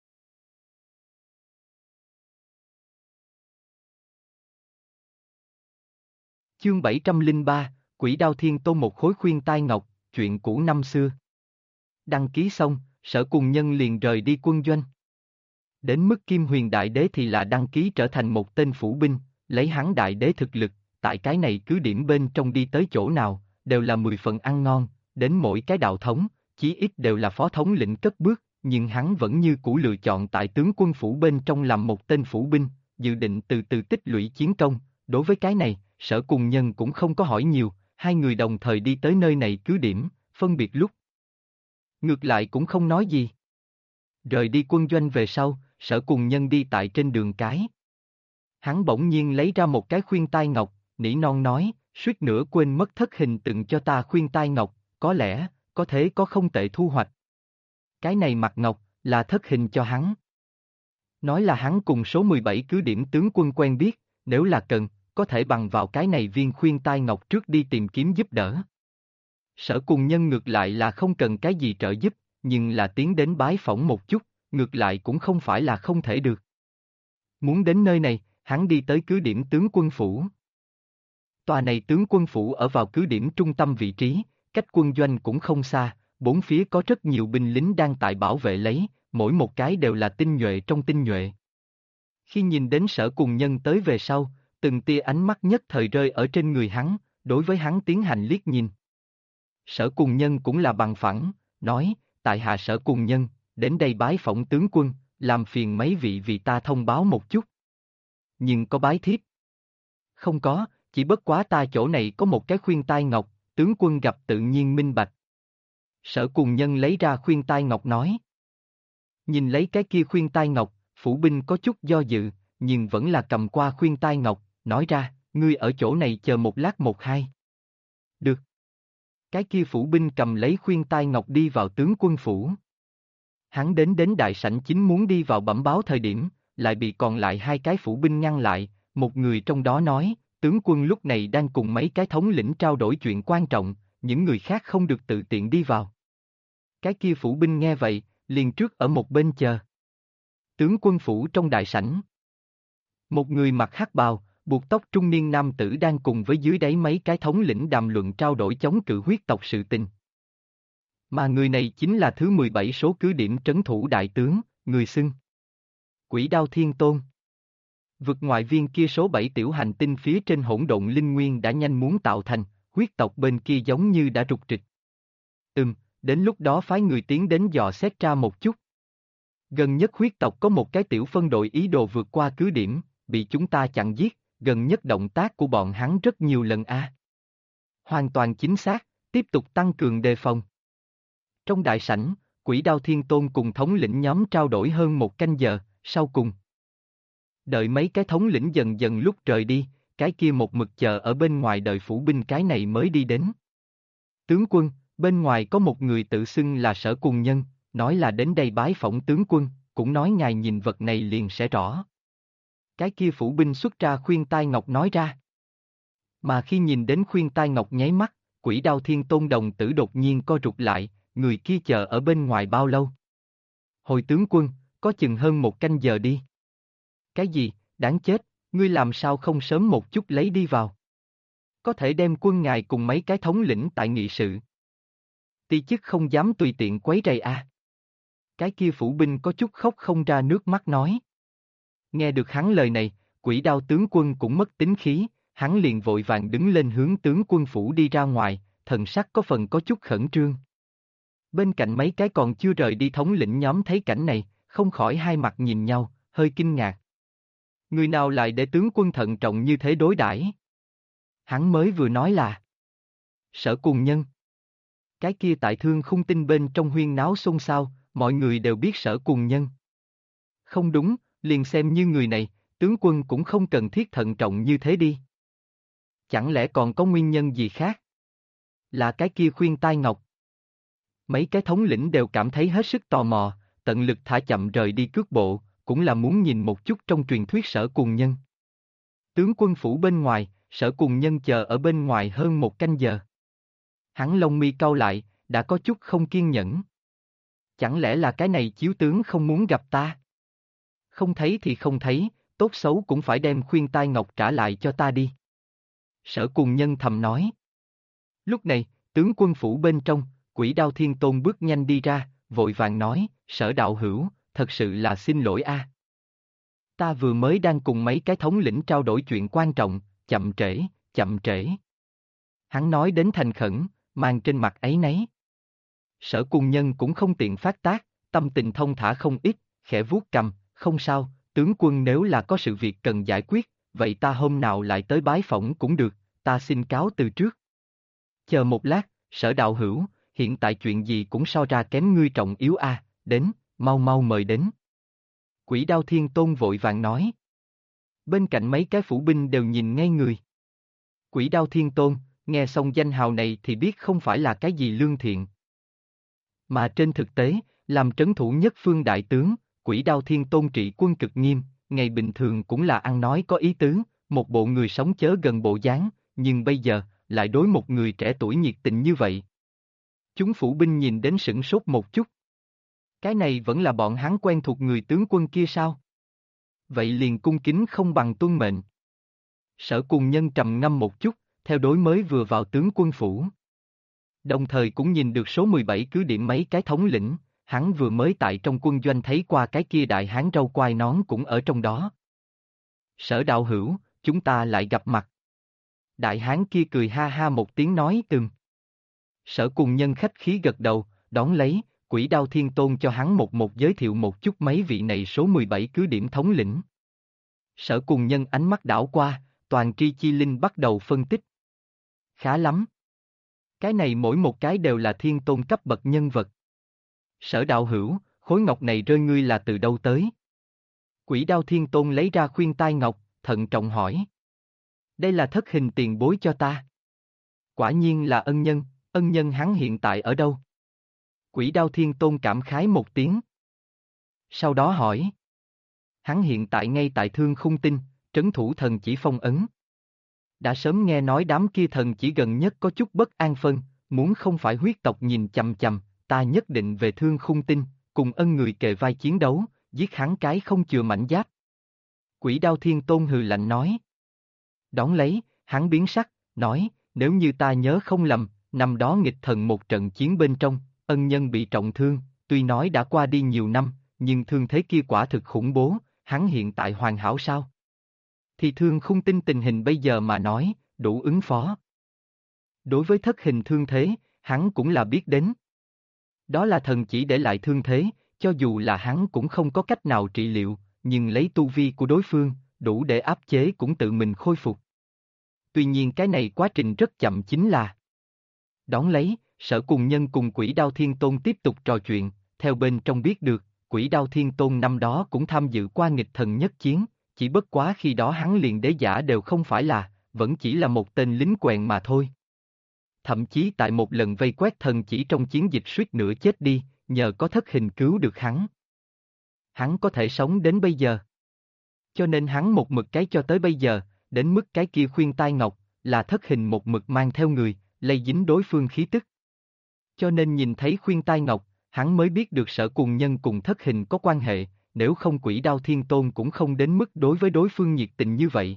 Chương 703, Quỷ Đao Thiên Tôn một khối khuyên tai ngọc, chuyện cũ năm xưa. Đăng ký xong, Sở Cùng Nhân liền rời đi quân doanh. Đến mức Kim Huyền Đại Đế thì là đăng ký trở thành một tên phủ binh, lấy hắn Đại Đế thực lực, tại cái này cứ điểm bên trong đi tới chỗ nào, đều là 10 phần ăn ngon, đến mỗi cái đạo thống, chí ít đều là phó thống lĩnh cất bước, nhưng hắn vẫn như cũ lựa chọn tại tướng quân phủ bên trong làm một tên phủ binh, dự định từ từ tích lũy chiến công. Đối với cái này, Sở Cùng Nhân cũng không có hỏi nhiều, hai người đồng thời đi tới nơi này cứ điểm, phân biệt lúc. Ngược lại cũng không nói gì. Rời đi quân doanh về sau, Sở Cùng Nhân đi tại trên đường cái. Hắn bỗng nhiên lấy ra một cái khuyên tai ngọc, nỉ non nói, suýt nữa quên mất thất hình tượng cho ta khuyên tai ngọc, có lẽ, có thế có không tệ thu hoạch. Cái này mặt ngọc, là thất hình cho hắn. Nói là hắn cùng số 17 cứ điểm tướng quân quen biết, nếu là cần, có thể bằng vào cái này viên khuyên tai ngọc trước đi tìm kiếm giúp đỡ. Sở Cùng Nhân ngược lại là không cần cái gì trợ giúp, nhưng là tiến đến bái phỏng một chút, ngược lại cũng không phải là không thể được. Muốn đến nơi này, hắn đi tới cứ điểm tướng quân phủ. Tòa này tướng quân phủ ở vào cứ điểm trung tâm vị trí, cách quân doanh cũng không xa, bốn phía có rất nhiều binh lính đang tại bảo vệ lấy, mỗi một cái đều là tinh nhuệ trong tinh nhuệ. Khi nhìn đến Sở Cùng Nhân tới về sau, từng tia ánh mắt nhất thời rơi ở trên người hắn, đối với hắn tiến hành liếc nhìn. Sở Cùng Nhân cũng là bằng phẳng, nói, tại hạ Sở Cùng Nhân, đến đây bái phỏng tướng quân, làm phiền mấy vị vì ta thông báo một chút. Nhưng có bái thiếp? Không có, chỉ bất quá ta chỗ này có một cái khuyên tai ngọc, tướng quân gặp tự nhiên minh bạch. Sở Cùng Nhân lấy ra khuyên tai ngọc nói. Nhìn lấy cái kia khuyên tai ngọc, phủ binh có chút do dự, nhưng vẫn là cầm qua khuyên tai ngọc, nói ra, ngươi ở chỗ này chờ một lát một hai. Được. Cái kia phủ binh cầm lấy khuyên tai ngọc đi vào tướng quân phủ. Hắn đến đại sảnh chính muốn đi vào bẩm báo thời điểm, lại bị còn lại hai cái phủ binh ngăn lại, một người trong đó nói, tướng quân lúc này đang cùng mấy cái thống lĩnh trao đổi chuyện quan trọng, những người khác không được tự tiện đi vào. Cái kia phủ binh nghe vậy, liền trước ở một bên chờ. Tướng quân phủ trong đại sảnh. Một người mặc hắc bào, buộc tóc trung niên nam tử đang cùng với dưới đáy mấy cái thống lĩnh đàm luận trao đổi chống cự huyết tộc sự tình. Mà người này chính là thứ 17 số cứ điểm trấn thủ đại tướng, người xưng Quỷ Đao Thiên Tôn. Vực ngoại viên kia số 7 tiểu hành tinh phía trên hỗn độn linh nguyên đã nhanh muốn tạo thành, huyết tộc bên kia giống như đã rục rịch. Đến lúc đó phái người tiến đến dò xét ra một chút. Gần nhất huyết tộc có một cái tiểu phân đội ý đồ vượt qua cứ điểm, bị chúng ta chặn giết, gần nhất động tác của bọn hắn rất nhiều lần a. Hoàn toàn chính xác, tiếp tục tăng cường đề phòng. Trong đại sảnh, Quỷ Đao Thiên Tôn cùng thống lĩnh nhóm trao đổi hơn một canh giờ, sau cùng. Đợi mấy cái thống lĩnh dần dần lúc rời đi, cái kia một mực chờ ở bên ngoài đợi phủ binh cái này mới đi đến. Tướng quân, bên ngoài có một người tự xưng là Sở Cùng Nhân, nói là đến đây bái phỏng tướng quân, cũng nói ngài nhìn vật này liền sẽ rõ. Cái kia phủ binh xuất ra khuyên tai ngọc nói ra. Mà khi nhìn đến khuyên tai ngọc nháy mắt, Quỷ Đao Thiên Tôn đồng tử đột nhiên co rụt lại, người kia chờ ở bên ngoài bao lâu? Hồi tướng quân, có chừng hơn một canh giờ đi. Cái gì, đáng chết, ngươi làm sao không sớm một chút lấy đi vào? Có thể đem quân ngài cùng mấy cái thống lĩnh tại nghị sự. Ti chức không dám tùy tiện quấy rầy a. Cái kia phủ binh có chút khóc không ra nước mắt nói. Nghe được hắn lời này, Quỷ Đao tướng quân cũng mất tính khí, hắn liền vội vàng đứng lên hướng tướng quân phủ đi ra ngoài, thần sắc có phần có chút khẩn trương. Bên cạnh mấy cái còn chưa rời đi thống lĩnh nhóm thấy cảnh này, không khỏi hai mặt nhìn nhau, hơi kinh ngạc. Người nào lại để tướng quân thận trọng như thế đối đãi? Hắn mới vừa nói là Sở Cùng Nhân. Cái kia tại Thương Khung Tinh bên trong huyên náo xôn xao, mọi người đều biết Sở Cùng Nhân. Không đúng, liền xem như người này, tướng quân cũng không cần thiết thận trọng như thế đi. Chẳng lẽ còn có nguyên nhân gì khác? Là cái kia khuyên tai ngọc. Mấy cái thống lĩnh đều cảm thấy hết sức tò mò, tận lực thả chậm rời đi cước bộ, cũng là muốn nhìn một chút trong truyền thuyết Sở Cùng Nhân. Tướng quân phủ bên ngoài, Sở Cùng Nhân chờ ở bên ngoài hơn một canh giờ. Hắn lông mi cau lại, đã có chút không kiên nhẫn. Chẳng lẽ là cái này chiếu tướng không muốn gặp ta? Không thấy thì không thấy, tốt xấu cũng phải đem khuyên tai ngọc trả lại cho ta đi. Sở Cùng Nhân thầm nói. Lúc này, tướng quân phủ bên trong, Quỷ Đao Thiên Tôn bước nhanh đi ra, vội vàng nói, Sở đạo hữu, thật sự là xin lỗi a. Ta vừa mới đang cùng mấy cái thống lĩnh trao đổi chuyện quan trọng, chậm trễ, chậm trễ. Hắn nói đến thành khẩn, mang trên mặt áy náy. Sở Cùng Nhân cũng không tiện phát tác, tâm tình thông thả không ít, khẽ vuốt cầm, không sao, tướng quân nếu là có sự việc cần giải quyết, vậy ta hôm nào lại tới bái phỏng cũng được, ta xin cáo từ trước. Chờ một lát, Sở đạo hữu, hiện tại chuyện gì cũng so ra kém ngươi trọng yếu a, đến, mau mau mời đến. Quỷ Đao Thiên Tôn vội vàng nói. Bên cạnh mấy cái phủ binh đều nhìn ngay người. Quỷ Đao Thiên Tôn, nghe xong danh hào này thì biết không phải là cái gì lương thiện. Mà trên thực tế, làm trấn thủ nhất phương đại tướng, Quỷ Đao Thiên Tôn trị quân cực nghiêm, ngày bình thường cũng là ăn nói có ý tứ, một bộ người sống chớ gần bộ dáng, nhưng bây giờ, lại đối một người trẻ tuổi nhiệt tình như vậy. Chúng phủ binh nhìn đến sửng sốt một chút. Cái này vẫn là bọn hắn quen thuộc người tướng quân kia sao? Vậy liền cung kính không bằng tuân mệnh. Sở Cùng Nhân trầm ngâm một chút, theo đối mới vừa vào tướng quân phủ. Đồng thời cũng nhìn được số 17 cứ điểm mấy cái thống lĩnh, hắn vừa mới tại trong quân doanh thấy qua cái kia đại hán râu quai nón cũng ở trong đó. Sở đạo hữu, chúng ta lại gặp mặt. Đại hán kia cười ha ha một tiếng nói từng. Sở Cùng Nhân khách khí gật đầu, đón lấy, Quỷ Đao Thiên Tôn cho hắn một giới thiệu một chút mấy vị này số 17 cứ điểm thống lĩnh. Sở Cùng Nhân ánh mắt đảo qua, toàn tri chi linh bắt đầu phân tích. Khá lắm. Cái này mỗi một cái đều là thiên tôn cấp bậc nhân vật. Sở đạo hữu, khối ngọc này rơi ngươi là từ đâu tới? Quỷ Đao Thiên Tôn lấy ra khuyên tai ngọc, thận trọng hỏi. Đây là thất hình tiền bối cho ta. Quả nhiên là ân nhân hắn hiện tại ở đâu? Quỷ Đao Thiên Tôn cảm khái một tiếng. Sau đó hỏi. Hắn hiện tại ngay tại Thương Khung Tinh, trấn thủ thần chỉ phong ấn. Đã sớm nghe nói đám kia thần chỉ gần nhất có chút bất an phân, muốn không phải huyết tộc nhìn chằm chằm, ta nhất định về Thương Khung Tinh, cùng ân người kề vai chiến đấu, giết hắn cái không chừa mảnh giáp. Quỷ Đao Thiên Tôn hừ lạnh nói. Đón lấy, hắn biến sắc, nói, nếu như ta nhớ không lầm, năm đó nghịch thần một trận chiến bên trong, ân nhân bị trọng thương, tuy nói đã qua đi nhiều năm, nhưng thương thế kia quả thực khủng bố, hắn hiện tại hoàn hảo sao? Thì Thương Khung Tinh tình hình bây giờ mà nói, đủ ứng phó. Đối với thất hình thương thế, hắn cũng là biết đến. Đó là thần chỉ để lại thương thế, cho dù là hắn cũng không có cách nào trị liệu, nhưng lấy tu vi của đối phương, đủ để áp chế cũng tự mình khôi phục. Tuy nhiên cái này quá trình rất chậm chính là. Đón lấy, Sở Cùng Nhân cùng Quỷ Đao Thiên Tôn tiếp tục trò chuyện, theo bên trong biết được, Quỷ Đao Thiên Tôn năm đó cũng tham dự qua nghịch thần nhất chiến, chỉ bất quá khi đó hắn liền đế giả đều không phải là, vẫn chỉ là một tên lính quèn mà thôi. Thậm chí tại một lần vây quét thần chỉ trong chiến dịch suýt nữa chết đi, nhờ có thất hình cứu được hắn. Hắn có thể sống đến bây giờ. Cho nên hắn một mực cái cho tới bây giờ, đến mức cái kia khuyên tai ngọc, là thất hình một mực mang theo người, lây dính đối phương khí tức. Cho nên nhìn thấy khuyên tai ngọc, hắn mới biết được Sở Cùng Nhân cùng thất hình có quan hệ, nếu không Quỷ Đao Thiên Tôn cũng không đến mức đối với đối phương nhiệt tình như vậy.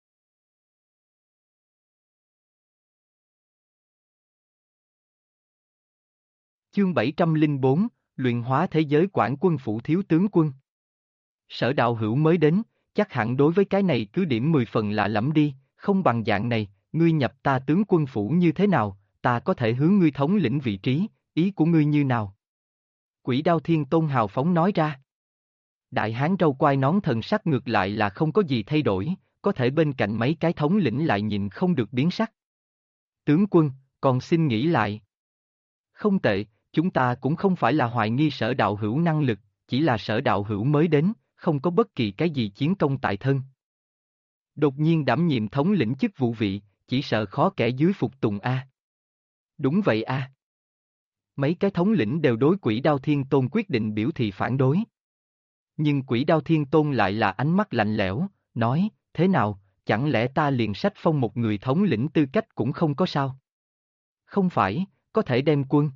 Chương 704, Luyện hóa thế giới quản quân phủ thiếu tướng quân. Sở đạo hữu mới đến, chắc hẳn đối với cái này cứ điểm 10 phần lạ lẫm đi, không bằng dạng này, ngươi nhập ta tướng quân phủ như thế nào, ta có thể hướng ngươi thống lĩnh vị trí, ý của ngươi như nào? Quỷ Đao Thiên Tôn hào phóng nói ra. Đại hán râu quai nón thần sắc ngược lại là không có gì thay đổi, có thể bên cạnh mấy cái thống lĩnh lại nhìn không được biến sắc. Tướng quân, còn xin nghĩ lại. Không tệ, chúng ta cũng không phải là hoài nghi Sở đạo hữu năng lực, chỉ là Sở đạo hữu mới đến, không có bất kỳ cái gì chiến công tại thân. Đột nhiên đảm nhiệm thống lĩnh chức vụ vị, chỉ sợ khó kẻ dưới phục tùng a. Đúng vậy a. Mấy cái thống lĩnh đều đối Quỷ Đao Thiên Tôn quyết định biểu thị phản đối. Nhưng Quỷ Đao Thiên Tôn lại là ánh mắt lạnh lẽo, nói, thế nào, chẳng lẽ ta liền sách phong một người thống lĩnh tư cách cũng không có sao? Không phải, có thể đem quân.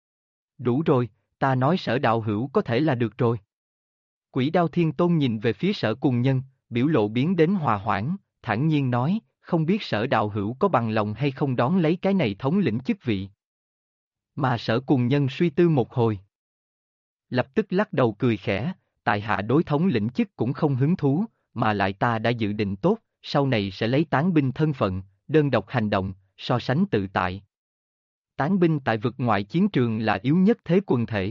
Đủ rồi, ta nói Sở đạo hữu có thể là được rồi. Quỷ Đao Thiên Tôn nhìn về phía Sở Cùng Nhân, biểu lộ biến đến hòa hoãn, thản nhiên nói, không biết Sở đạo hữu có bằng lòng hay không đón lấy cái này thống lĩnh chức vị. Mà Sở Cùng Nhân suy tư một hồi. Lập tức lắc đầu cười khẽ, tại hạ đối thống lĩnh chức cũng không hứng thú, mà lại ta đã dự định tốt, sau này sẽ lấy tán binh thân phận, đơn độc hành động, so sánh tự tại. Tán binh tại vực ngoại chiến trường là yếu nhất thế quần thể.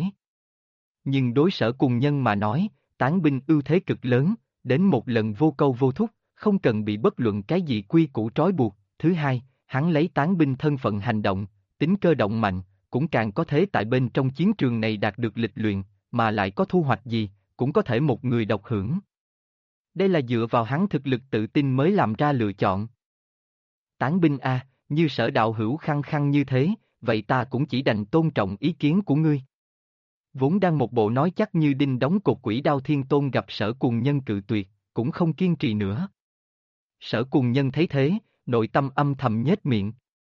Nhưng đối Sở Cùng Nhân mà nói, tán binh ưu thế cực lớn, đến một lần vô câu vô thúc, không cần bị bất luận cái gì quy củ trói buộc. Thứ hai, hắn lấy tán binh thân phận hành động, tính cơ động mạnh, cũng càng có thế tại bên trong chiến trường này đạt được lịch luyện, mà lại có thu hoạch gì, cũng có thể một người độc hưởng. Đây là dựa vào hắn thực lực tự tin mới làm ra lựa chọn. Tán binh a, như Sở đạo hữu khăng khăng như thế, vậy ta cũng chỉ đành tôn trọng ý kiến của ngươi. Vốn đang một bộ nói chắc như đinh đóng cột Quỷ Đao Thiên Tôn gặp Sở Cùng Nhân cự tuyệt, cũng không kiên trì nữa. Sở Cùng Nhân thấy thế, nội tâm âm thầm nhếch miệng.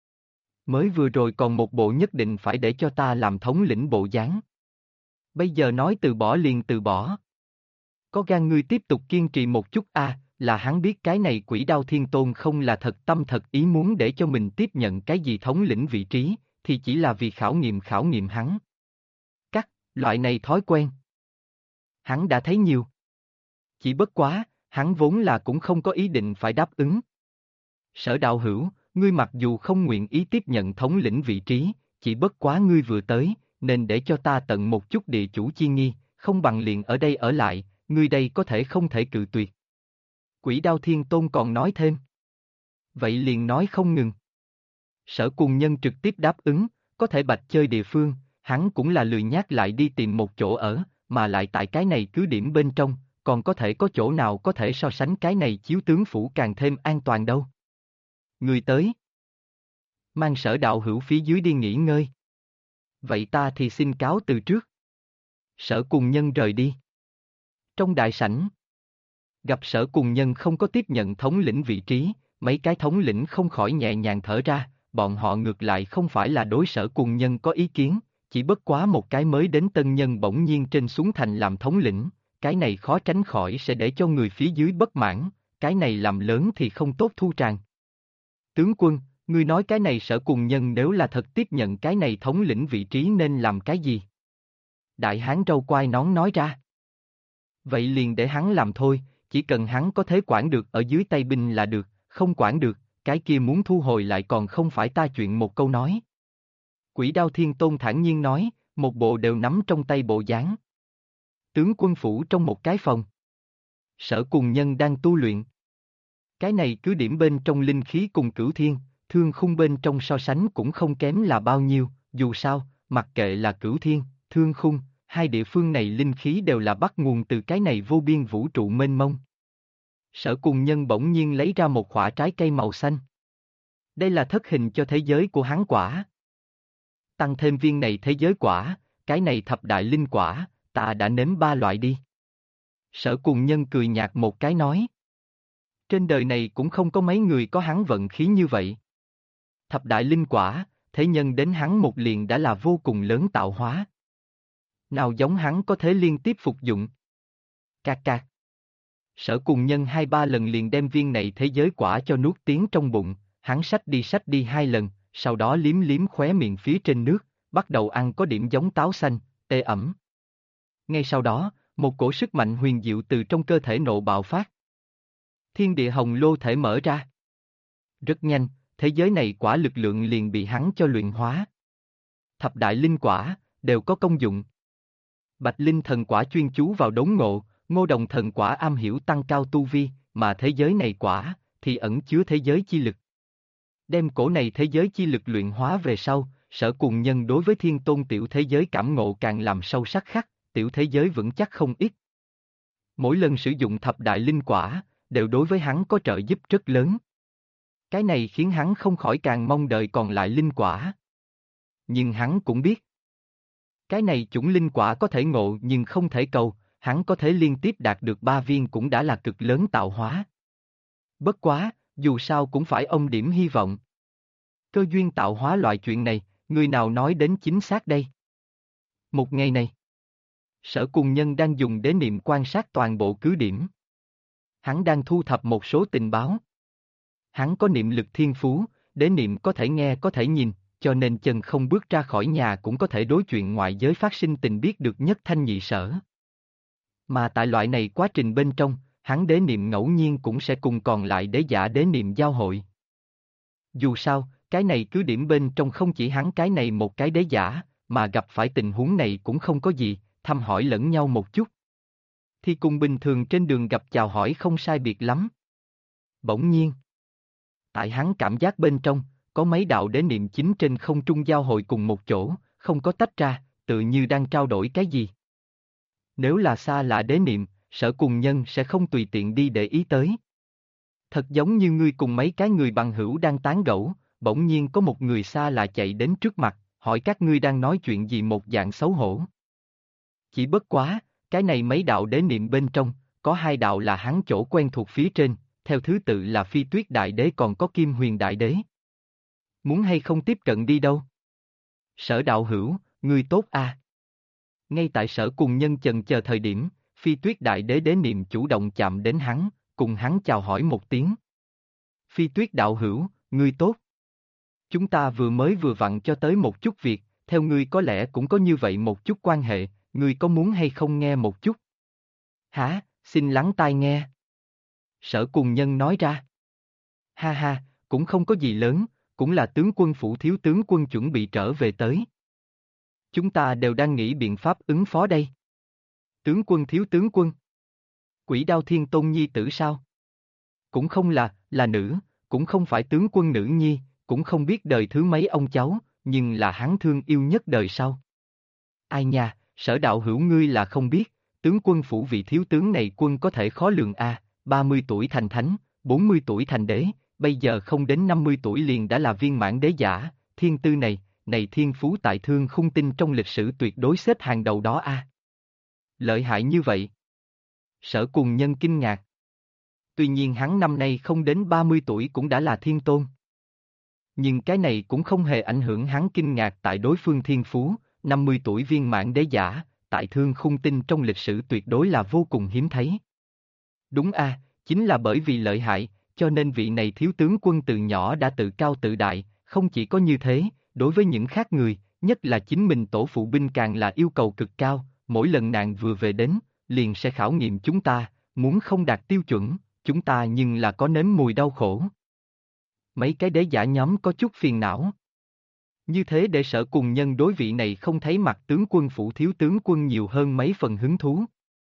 Mới vừa rồi còn một bộ nhất định phải để cho ta làm thống lĩnh bộ dáng. Bây giờ nói từ bỏ liền từ bỏ. Có gan ngươi tiếp tục kiên trì một chút a, là hắn biết cái này Quỷ Đao Thiên Tôn không là thật tâm thật ý muốn để cho mình tiếp nhận cái gì thống lĩnh vị trí, thì chỉ là vì khảo nghiệm hắn. Loại này thói quen. Hắn đã thấy nhiều. Chỉ bất quá, hắn vốn là cũng không có ý định phải đáp ứng. Sở đạo hữu, ngươi mặc dù không nguyện ý tiếp nhận thống lĩnh vị trí, chỉ bất quá ngươi vừa tới, nên để cho ta tận một chút địa chủ chi nghi, không bằng liền ở đây ở lại, ngươi đây có thể không thể cự tuyệt. Quỷ Đao Thiên Tôn còn nói thêm. Vậy liền nói không ngừng. Sở Cùng Nhân trực tiếp đáp ứng, có thể bạch chơi địa phương, hắn cũng là lười nhác lại đi tìm một chỗ ở, mà lại tại cái này cứ điểm bên trong, còn có thể có chỗ nào có thể so sánh cái này chiếu tướng phủ càng thêm an toàn đâu. Người tới. Mang Sở đạo hữu phía dưới đi nghỉ ngơi. Vậy ta thì xin cáo từ trước. Sở Cùng Nhân rời đi. Trong đại sảnh. Gặp Sở Cùng Nhân không có tiếp nhận thống lĩnh vị trí, mấy cái thống lĩnh không khỏi nhẹ nhàng thở ra, bọn họ ngược lại không phải là đối Sở Cùng Nhân có ý kiến, chỉ bất quá một cái mới đến tân nhân bỗng nhiên trên xuống thành làm thống lĩnh, cái này khó tránh khỏi sẽ để cho người phía dưới bất mãn, cái này làm lớn thì không tốt thu tràng. Tướng quân, ngươi nói cái này Sở Cùng Nhân nếu là thật tiếp nhận cái này thống lĩnh vị trí nên làm cái gì? Đại hán râu quai nón nói ra. Vậy liền để hắn làm thôi, chỉ cần hắn có thể quản được ở dưới tay binh là được, không quản được, cái kia muốn thu hồi lại còn không phải ta chuyện một câu nói. Quỷ Đao Thiên Tôn thản nhiên nói, một bộ đều nắm trong tay bộ dáng. Tướng quân phủ trong một cái phòng. Sở Cùng Nhân đang tu luyện. Cái này cứ điểm bên trong linh khí cùng Cửu Thiên, Thương Khung bên trong so sánh cũng không kém là bao nhiêu, dù sao, mặc kệ là Cửu Thiên, Thương Khung, hai địa phương này linh khí đều là bắt nguồn từ cái này vô biên vũ trụ mênh mông. Sở Cùng Nhân bỗng nhiên lấy ra một quả trái cây màu xanh. Đây là thất hình cho thế giới của hắn quả. Tăng thêm viên này thế giới quả, cái này thập đại linh quả, ta đã nếm 3 loại đi. Sở Cùng Nhân cười nhạt một cái nói. Trên đời này cũng không có mấy người có hắn vận khí như vậy. Thập đại linh quả, thế nhân đến hắn một liền đã là vô cùng lớn tạo hóa. Nào giống hắn có thể liên tiếp phục dụng. Cạc cạc. Sở Cùng Nhân 2-3 lần liền đem viên này thế giới quả cho nuốt tiến trong bụng, hắn xách đi 2 lần, sau đó liếm liếm khóe miệng phía trên nước, bắt đầu ăn có điểm giống táo xanh, ê ẩm. Ngay sau đó, một cổ sức mạnh huyền diệu từ trong cơ thể nộ bạo phát. Thiên địa hồng lô thể mở ra. Rất nhanh, thế giới này quả lực lượng liền bị hắn cho luyện hóa. Thập đại linh quả, đều có công dụng. Bạch Linh thần quả chuyên chú vào đốn ngộ, Ngô Đồng thần quả am hiểu tăng cao tu vi, mà thế giới này quả, thì ẩn chứa thế giới chi lực. Đem cổ này thế giới chi lực luyện hóa về sau, Sở Cùng Nhân đối với thiên tôn tiểu thế giới cảm ngộ càng làm sâu sắc khắc, tiểu thế giới vững chắc không ít. Mỗi lần sử dụng thập đại linh quả, đều đối với hắn có trợ giúp rất lớn. Cái này khiến hắn không khỏi càng mong đợi còn lại linh quả. Nhưng hắn cũng biết. Cái này chủng linh quả có thể ngộ nhưng không thể cầu, hắn có thể liên tiếp đạt được 3 viên cũng đã là cực lớn tạo hóa. Bất quá, dù sao cũng phải ông điểm hy vọng. Cơ duyên tạo hóa loại chuyện này, người nào nói đến chính xác đây? Một ngày này, Sở Cùng Nhân đang dùng đế niệm quan sát toàn bộ cứ điểm. Hắn đang thu thập một số tình báo. Hắn có niệm lực thiên phú, đế niệm có thể nghe có thể nhìn, cho nên chân không bước ra khỏi nhà cũng có thể đối chuyện ngoại giới phát sinh tình biết được nhất thanh nhị sở. Mà tại loại này quá trình bên trong, hắn đế niệm ngẫu nhiên cũng sẽ cùng còn lại đế giả đế niệm giao hội. Dù sao, cái này cứ điểm bên trong không chỉ hắn cái này một cái đế giả, mà gặp phải tình huống này cũng không có gì, thăm hỏi lẫn nhau một chút. Thì cùng bình thường trên đường gặp chào hỏi không sai biệt lắm. Bỗng nhiên, tại hắn cảm giác bên trong, có mấy đạo đế niệm chính trên không trung giao hội cùng một chỗ, không có tách ra, tự như đang trao đổi cái gì. Nếu là xa lạ đế niệm, Sở Cùng Nhân sẽ không tùy tiện đi để ý tới. Thật giống như ngươi cùng mấy cái người bằng hữu đang tán gẫu, bỗng nhiên có một người xa lạ chạy đến trước mặt, hỏi các ngươi đang nói chuyện gì một dạng xấu hổ. Chỉ bất quá, cái này mấy đạo đế niệm bên trong, có 2 đạo là hắn chỗ quen thuộc phía trên, theo thứ tự là Phi Tuyết Đại Đế còn có Kim Huyền Đại Đế. Muốn hay không tiếp cận đi đâu? Sở đạo hữu, ngươi tốt à? Ngay tại Sở Cùng Nhân chần chờ thời điểm, Phi Tuyết Đại Đế đế niệm chủ động chạm đến hắn, cùng hắn chào hỏi một tiếng. Phi Tuyết đạo hữu, ngươi tốt. Chúng ta vừa vặn cho tới một chút việc, theo ngươi có lẽ cũng có như vậy một chút quan hệ, ngươi có muốn hay không nghe một chút? Hả, xin lắng tai nghe. Sở Cùng Nhân nói ra. Ha ha, cũng không có gì lớn, cũng là tướng quân phủ thiếu tướng quân chuẩn bị trở về tới. Chúng ta đều đang nghĩ biện pháp ứng phó đây. Tướng quân thiếu tướng quân. Quỷ Đao Thiên Tôn nhi tử sao? Cũng không là nữ, cũng không phải tướng quân nữ nhi, cũng không biết đời thứ mấy ông cháu, nhưng là hắn thương yêu nhất đời sau. Ai nha, Sở đạo hữu ngươi là không biết, tướng quân phủ vị thiếu tướng này quân có thể khó lường a, 30 tuổi thành thánh, 40 tuổi thành đế, bây giờ không đến 50 tuổi liền đã là viên mãn đế giả, thiên tư này thiên phú tại Thương Khung tinh trong lịch sử tuyệt đối xếp hàng đầu đó a. Lợi hại như vậy. Sở Cùng Nhân kinh ngạc. Tuy nhiên hắn năm nay không đến 30 tuổi cũng đã là thiên tôn. Nhưng cái này cũng không hề ảnh hưởng hắn kinh ngạc tại đối phương thiên phú, 50 tuổi viên mãn đế giả, tại Thương Khung Tinh trong lịch sử tuyệt đối là vô cùng hiếm thấy. Đúng a, chính là bởi vì lợi hại, cho nên vị này thiếu tướng quân từ nhỏ đã tự cao tự đại, không chỉ có như thế, đối với những khác người, nhất là chính mình tổ phụ binh càng là yêu cầu cực cao, mỗi lần nàng vừa về đến, liền sẽ khảo nghiệm chúng ta, muốn không đạt tiêu chuẩn, chúng ta nhưng là có nếm mùi đau khổ. Mấy cái đế giả nhóm có chút phiền não. Như thế để Sở Cùng Nhân đối vị này không thấy mặt tướng quân phủ thiếu tướng quân nhiều hơn mấy phần hứng thú.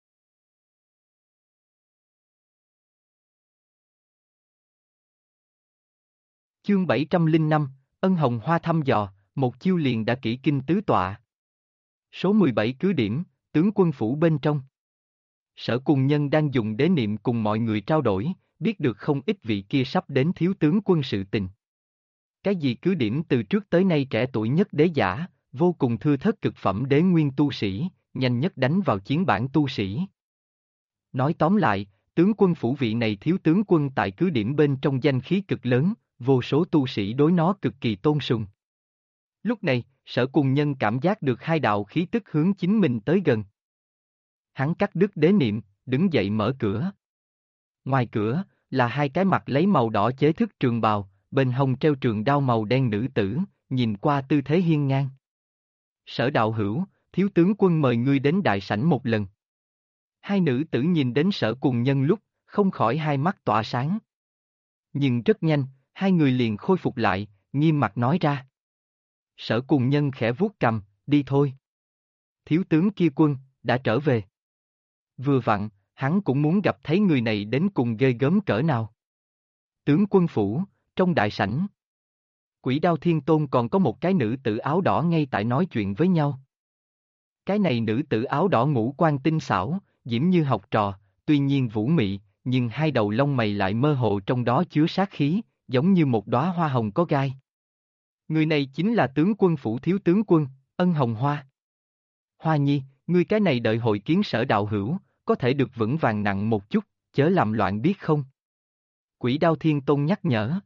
Chương 705, Ân Hồng Hoa thăm dò, một chiêu liền đã kỹ kinh tứ tọa. Số 17 cứ điểm, tướng quân phủ bên trong. Sở Cùng Nhân đang dùng đế niệm cùng mọi người trao đổi, biết được không ít vị kia sắp đến thiếu tướng quân sự tình. Cái gì cứ điểm từ trước tới nay trẻ tuổi nhất đế giả, vô cùng thưa thớt cực phẩm đế nguyên tu sĩ, nhanh nhất đánh vào chiến bản tu sĩ. Nói tóm lại, tướng quân phủ vị này thiếu tướng quân tại cứ điểm bên trong danh khí cực lớn, vô số tu sĩ đối nó cực kỳ tôn sùng. Lúc này, Sở Cùng Nhân cảm giác được hai đạo khí tức hướng chính mình tới gần. Hắn cắt đứt đế niệm, đứng dậy mở cửa. Ngoài cửa, là hai cái mặt lấy màu đỏ chế thức trường bào, bên hông treo trường đao màu đen nữ tử, nhìn qua tư thế hiên ngang. Sở đạo hữu, thiếu tướng quân mời ngươi đến đại sảnh một lần. Hai nữ tử nhìn đến Sở Cùng Nhân lúc, không khỏi hai mắt tỏa sáng. Nhưng rất nhanh, hai người liền khôi phục lại, nghiêm mặt nói ra. Sở Cùng Nhân khẽ vuốt cằm, đi thôi. Thiếu tướng kia quân, đã trở về. Vừa vặn, hắn cũng muốn gặp thấy người này đến cùng ghê gớm cỡ nào. Tướng quân phủ, trong đại sảnh. Quỷ Đao Thiên Tôn còn có một cái nữ tử áo đỏ ngay tại nói chuyện với nhau. Cái này nữ tử áo đỏ ngũ quan tinh xảo, diễm như học trò, tuy nhiên vũ mị, nhưng hai đầu lông mày lại mơ hồ trong đó chứa sát khí, giống như một đóa hoa hồng có gai. Người này chính là tướng quân phủ thiếu tướng quân, Ân Hồng Hoa. Hoa nhi, ngươi cái này đợi hội kiến Sở đạo hữu, có thể được vững vàng nặng một chút, chớ làm loạn biết không? Quỷ Đao Thiên Tôn nhắc nhở.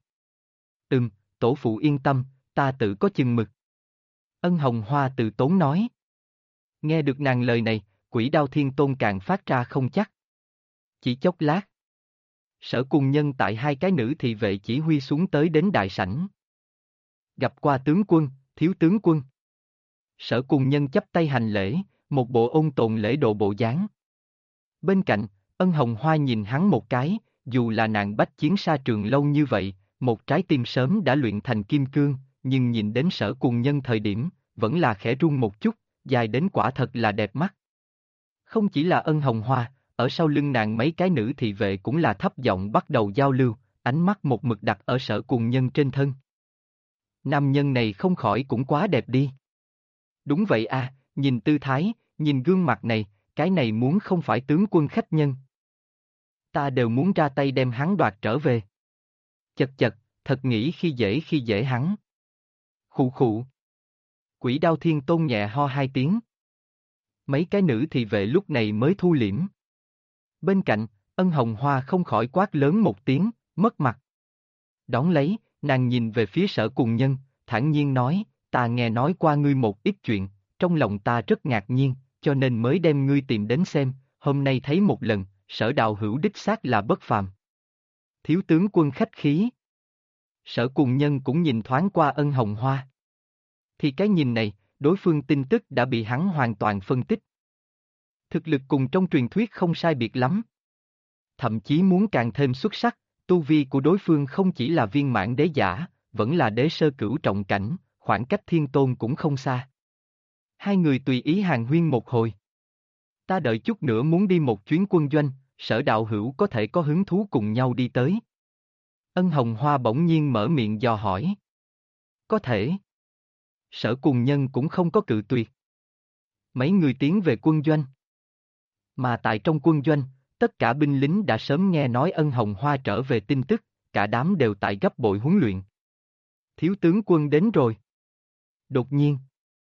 Tổ phụ yên tâm, ta tự có chừng mực. Ân Hồng Hoa từ tốn nói. Nghe được nàng lời này, Quỷ Đao Thiên Tôn càng phát ra không chắc. Chỉ chốc lát. Sở Cùng Nhân tại hai cái nữ thị vệ chỉ huy xuống tới đến đại sảnh. Gặp qua tướng quân, thiếu tướng quân. Sở Cùng Nhân chắp tay hành lễ, một bộ ôn tồn lễ độ bộ dáng. Bên cạnh, Ân Hồng Hoa nhìn hắn một cái, dù là nàng bách chiến xa trường lâu như vậy, một trái tim sớm đã luyện thành kim cương, nhưng nhìn đến Sở Cùng Nhân thời điểm, vẫn là khẽ run một chút, dài đến quả thật là đẹp mắt. Không chỉ là Ân Hồng Hoa, ở sau lưng nàng mấy cái nữ thị vệ cũng là thấp giọng bắt đầu giao lưu, ánh mắt một mực đặt ở Sở Cùng Nhân trên thân. Nam nhân này không khỏi cũng quá đẹp đi. Đúng vậy à, nhìn tư thái, nhìn gương mặt này, cái này muốn không phải tướng quân khách nhân. Ta đều muốn ra tay đem hắn đoạt trở về. Chật chật, thật nghĩ khi dễ hắn. Khụ khụ. Quỷ Đao Thiên Tôn nhẹ ho hai tiếng. Mấy cái nữ thị vệ lúc này mới thu liễm. Bên cạnh, Ân Hồng Hoa không khỏi quát lớn một tiếng, mất mặt. Đón lấy, nàng nhìn về phía Sở Cùng Nhân, thản nhiên nói, ta nghe nói qua ngươi một ít chuyện, trong lòng ta rất ngạc nhiên, cho nên mới đem ngươi tìm đến xem, hôm nay thấy một lần, Sở đạo hữu đích xác là bất phàm. Thiếu tướng quân khách khí. Sở Cùng Nhân cũng nhìn thoáng qua Ân Hồng Hoa. Thì cái nhìn này, đối phương tin tức đã bị hắn hoàn toàn phân tích. Thực lực cùng trong truyền thuyết không sai biệt lắm. Thậm chí muốn càng thêm xuất sắc, tu vi của đối phương không chỉ là viên mãn đế giả, vẫn là đế sơ cửu trọng cảnh, khoảng cách thiên tôn cũng không xa. Hai người tùy ý hàn huyên một hồi. Ta đợi chút nữa muốn đi một chuyến quân doanh, Sở đạo hữu có thể có hứng thú cùng nhau đi tới. Ân Hồng Hoa bỗng nhiên mở miệng dò hỏi. Có thể. Sở Cùng Nhân cũng không có cự tuyệt. Mấy người tiến về quân doanh. Mà tại trong quân doanh, tất cả binh lính đã sớm nghe nói Ân Hồng Hoa trở về tin tức, cả đám đều tại gấp bội huấn luyện. Thiếu tướng quân đến rồi. Đột nhiên.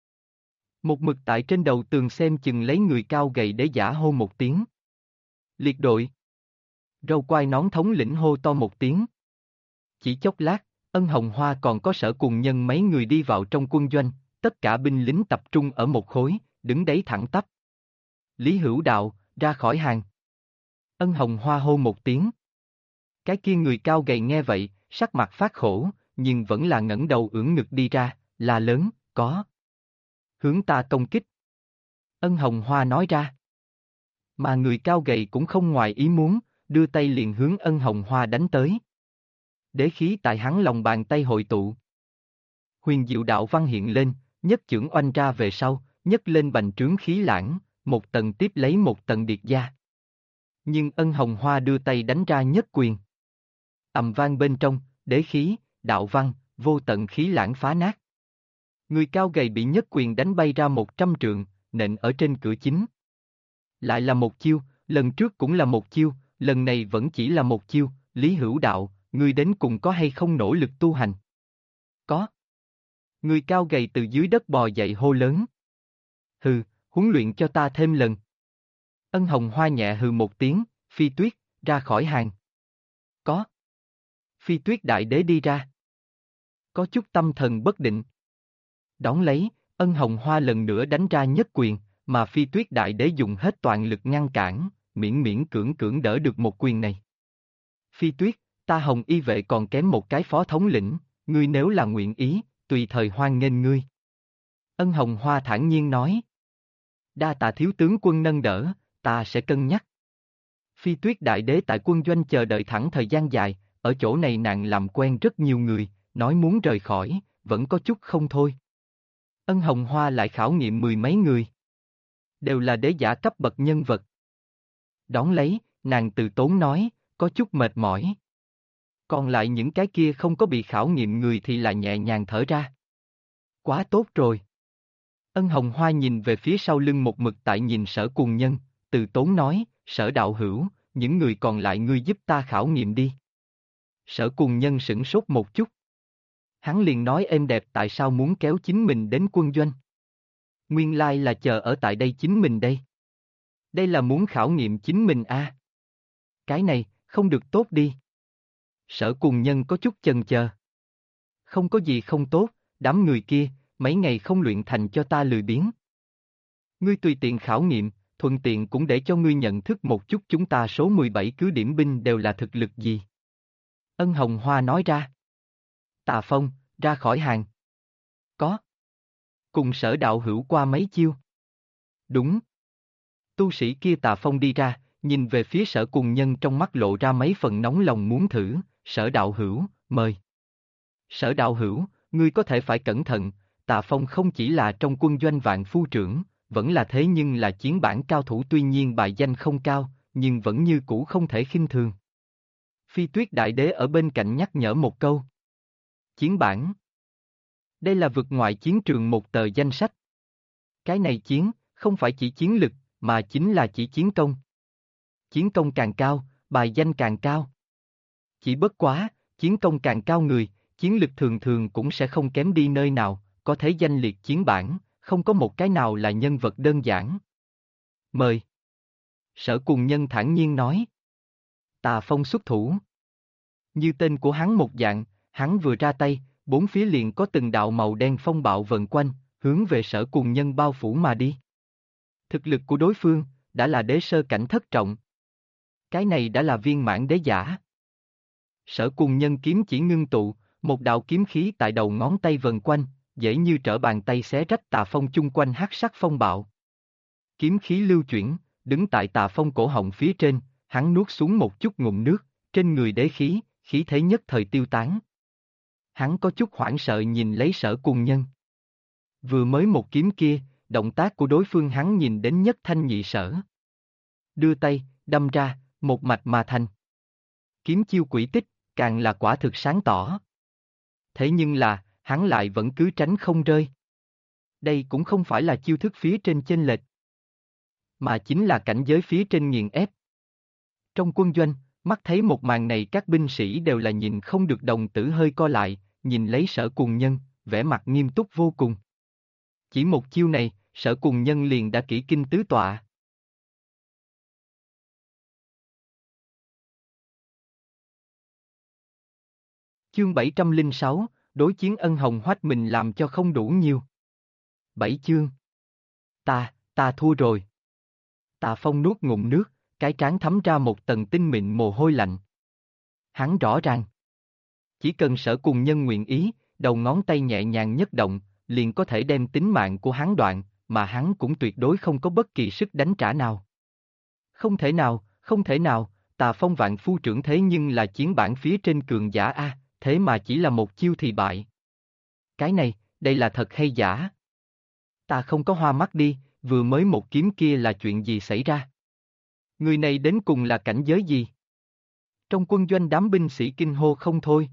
Một mực tại trên đầu tường xem chừng lấy người cao gầy để giả hô một tiếng. Liệt đội. Râu quai nón thống lĩnh hô to một tiếng. Chỉ chốc lát, Ân Hồng Hoa còn có Sở Cùng Nhân mấy người đi vào trong quân doanh, tất cả binh lính tập trung ở một khối, đứng đấy thẳng tắp. Lý Hữu Đạo, ra khỏi hàng. Ân Hồng Hoa hô một tiếng. Cái kia người cao gầy nghe vậy, sắc mặt phát khổ, nhưng vẫn là ngẩng đầu ưỡn ngực đi ra, la lớn, có. Hướng ta công kích. Ân Hồng Hoa nói ra. Mà người cao gầy cũng không ngoài ý muốn, đưa tay liền hướng Ân Hồng Hoa đánh tới. Đế khí tại hắn lòng bàn tay hội tụ. Huyền diệu đạo văn hiện lên, nhất chưởng oanh ra về sau, nhấc lên bành trướng khí lãng, một tầng tiếp lấy một tầng điệt gia. Nhưng Ân Hồng Hoa đưa tay đánh ra nhất quyền. Ầm vang bên trong, đế khí, đạo văn, vô tận khí lãng phá nát. Người cao gầy bị nhất quyền đánh bay ra 100 trượng, nện ở trên cửa chính. Lại là một chiêu, lần trước cũng là một chiêu, lần này vẫn chỉ là một chiêu, Lý Hữu Đạo, ngươi đến cùng có hay không nỗ lực tu hành? Có. Người cao gầy từ dưới đất bò dậy hô lớn. Hừ, huấn luyện cho ta thêm lần. Ân Hồng Hoa nhẹ hừ một tiếng, Phi Tuyết, ra khỏi hàng. Có. Phi Tuyết đại đế đi ra. Có chút tâm thần bất định. Đón lấy, Ân Hồng Hoa lần nữa đánh ra nhất quyền, mà Phi Tuyết đại đế dùng hết toàn lực ngăn cản, miễn miễn cưỡng cưỡng đỡ được một quyền này. Phi Tuyết, ta Hồng Y vệ còn kém một cái phó thống lĩnh, ngươi nếu là nguyện ý, tùy thời hoan nghênh ngươi. Ân Hồng Hoa thản nhiên nói. Đa tạ thiếu tướng quân nâng đỡ, ta sẽ cân nhắc. Phi Tuyết đại đế tại quân doanh chờ đợi thẳng thời gian dài, ở chỗ này nàng làm quen rất nhiều người, nói muốn rời khỏi, vẫn có chút không thôi. Ân Hồng Hoa lại khảo nghiệm mười mấy người. Đều là đế giả cấp bậc nhân vật. Đón lấy, nàng từ tốn nói, có chút mệt mỏi. Còn lại những cái kia không có bị khảo nghiệm người thì là nhẹ nhàng thở ra. Quá tốt rồi. Ân Hồng Hoa nhìn về phía sau lưng một mực tại nhìn Sở Cùng Nhân, từ tốn nói, Sở đạo hữu, những người còn lại ngươi giúp ta khảo nghiệm đi. Sở Cùng Nhân sửng sốt một chút. Hắn liền nói êm đẹp tại sao muốn kéo chính mình đến quân doanh. Nguyên lai là chờ ở tại đây chính mình đây. Đây là muốn khảo nghiệm chính mình a. Cái này, không được tốt đi. Sở Cùng Nhân có chút chần chờ. Không có gì không tốt, đám người kia, mấy ngày không luyện thành cho ta lười biếng. Ngươi tùy tiện khảo nghiệm, thuận tiện cũng để cho ngươi nhận thức một chút chúng ta số 17 cứ điểm binh đều là thực lực gì. Ân Hồng Hoa nói ra. Tà Phong, ra khỏi hàng. Có. Cùng Sở đạo hữu qua mấy chiêu. Đúng. Tu sĩ kia Tà Phong đi ra, nhìn về phía Sở Cùng Nhân trong mắt lộ ra mấy phần nóng lòng muốn thử, Sở đạo hữu, mời. Sở đạo hữu, ngươi có thể phải cẩn thận, Tà Phong không chỉ là trong quân doanh vạn phu trưởng, vẫn là thế nhưng là chiến bản cao thủ tuy nhiên bài danh không cao, nhưng vẫn như cũ không thể khinh thường. Phi Tuyết đại đế ở bên cạnh nhắc nhở một câu. Chiến bản. Đây là vực ngoại chiến trường một tờ danh sách. Cái này chiến, không phải chỉ chiến lực, mà chính là chỉ chiến công. Chiến công càng cao, bài danh càng cao. Chỉ bất quá, chiến công càng cao người, chiến lực thường thường cũng sẽ không kém đi nơi nào, có thể danh liệt chiến bản, không có một cái nào là nhân vật đơn giản. Mời. Sở Cùng Nhân thản nhiên nói. Tà Phong xuất thủ. Như tên của hắn một dạng, hắn vừa ra tay, bốn phía liền có từng đạo màu đen phong bạo vần quanh, hướng về Sở Cùng Nhân bao phủ mà đi. Thực lực của đối phương, đã là đế sơ cảnh thất trọng. Cái này đã là viên mãn đế giả. Sở Cùng Nhân kiếm chỉ ngưng tụ, một đạo kiếm khí tại đầu ngón tay vần quanh, dễ như trở bàn tay xé rách Tà Phong chung quanh hắc sắc phong bạo. Kiếm khí lưu chuyển, đứng tại Tà Phong cổ họng phía trên, hắn nuốt xuống một chút ngụm nước, trên người đế khí, khí thế nhất thời tiêu tán. Hắn có chút hoảng sợ nhìn lấy Sở Cùng Nhân. Vừa mới một kiếm kia, động tác của đối phương hắn nhìn đến nhất thanh nhị sở. Đưa tay, đâm ra, một mạch mà thành. Kiếm chiêu quỷ tích, càng là quả thực sáng tỏ. Thế nhưng là, hắn lại vẫn cứ tránh không rơi. Đây cũng không phải là chiêu thức phía trên chênh lệch, mà chính là cảnh giới phía trên nghiền ép. Trong quân doanh, mắt thấy một màn này các binh sĩ đều là nhìn không được đồng tử hơi co lại, nhìn lấy Sở Cùng Nhân, vẻ mặt nghiêm túc vô cùng. Chỉ một chiêu này, Sở Cùng Nhân liền đã kỹ kinh tứ tọa. Chương 706, đối chiến ân hồng hoách mình làm cho không đủ nhiều. 7 chương. Ta thua rồi. Tạ Phong nuốt ngụm nước, cái trán thấm ra một tầng tinh mịn mồ hôi lạnh. Hắn rõ ràng. Chỉ cần Sở Cùng Nhân nguyện ý, đầu ngón tay nhẹ nhàng nhất động, liền có thể đem tính mạng của hắn đoạn, mà hắn cũng tuyệt đối không có bất kỳ sức đánh trả nào. Không thể nào, không thể nào, Tà Phong vạn phu trưởng thế nhưng là chiến bản phía trên cường giả A, thế mà chỉ là một chiêu thì bại. Cái này, đây là thật hay giả? Ta không có hoa mắt đi, vừa mới một kiếm kia là chuyện gì xảy ra? Người này đến cùng là cảnh giới gì? Trong quân doanh đám binh sĩ kinh hô không thôi.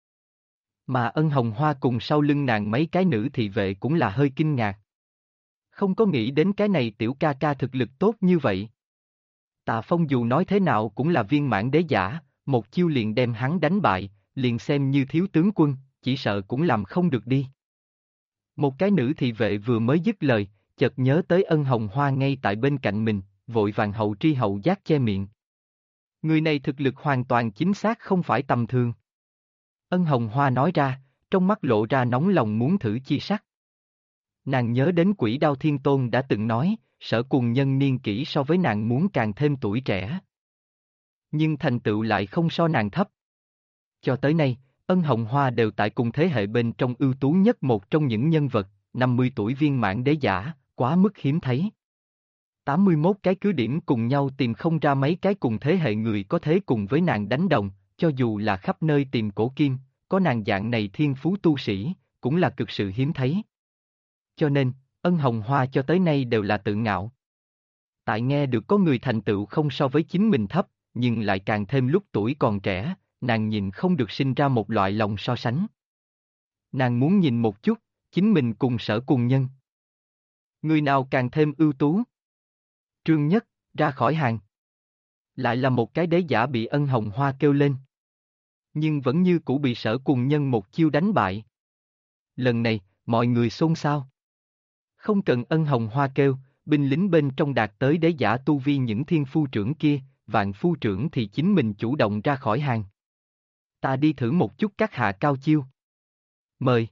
Mà Ân Hồng Hoa cùng sau lưng nàng mấy cái nữ thị vệ cũng là hơi kinh ngạc. Không có nghĩ đến cái này tiểu ca ca thực lực tốt như vậy. Tạ Phong dù nói thế nào cũng là viên mãn đế giả, một chiêu liền đem hắn đánh bại, liền xem như thiếu tướng quân, chỉ sợ cũng làm không được đi. Một cái nữ thị vệ vừa mới dứt lời, chợt nhớ tới Ân Hồng Hoa ngay tại bên cạnh mình, vội vàng hậu tri hậu giác che miệng. Người này thực lực hoàn toàn chính xác không phải tầm thường. Ân Hồng Hoa nói ra, trong mắt lộ ra nóng lòng muốn thử chi sắc. Nàng nhớ đến Quỷ Đao Thiên Tôn đã từng nói, Sở Cùng Nhân niên kỷ so với nàng muốn càng thêm tuổi trẻ. Nhưng thành tựu lại không so nàng thấp. Cho tới nay, Ân Hồng Hoa đều tại cùng thế hệ bên trong ưu tú nhất một trong những nhân vật, 50 tuổi viên mãn đế giả, quá mức hiếm thấy. 81 cái cứ điểm cùng nhau tìm không ra mấy cái cùng thế hệ người có thế cùng với nàng đánh đồng, cho dù là khắp nơi tìm cổ kim, có nàng dạng này thiên phú tu sĩ, cũng là cực sự hiếm thấy. Cho nên, Ân Hồng Hoa cho tới nay đều là tự ngạo. Tại nghe được có người thành tựu không so với chính mình thấp, nhưng lại càng thêm lúc tuổi còn trẻ, nàng nhìn không được sinh ra một loại lòng so sánh. Nàng muốn nhìn một chút, chính mình cùng Sở Cùng Nhân. Người nào càng thêm ưu tú? Trương Nhất, ra khỏi hàng. Lại là một cái đế giả bị Ân Hồng Hoa kêu lên. Nhưng vẫn như cũ bị Sở Cùng Nhân một chiêu đánh bại. Lần này, mọi người xôn xao. Không cần Ân Hồng Hoa kêu, binh lính bên trong đạt tới đế giả tu vi những thiên phu trưởng kia, vạn phu trưởng thì chính mình chủ động ra khỏi hàng. Ta đi thử một chút các hạ cao chiêu. Mời.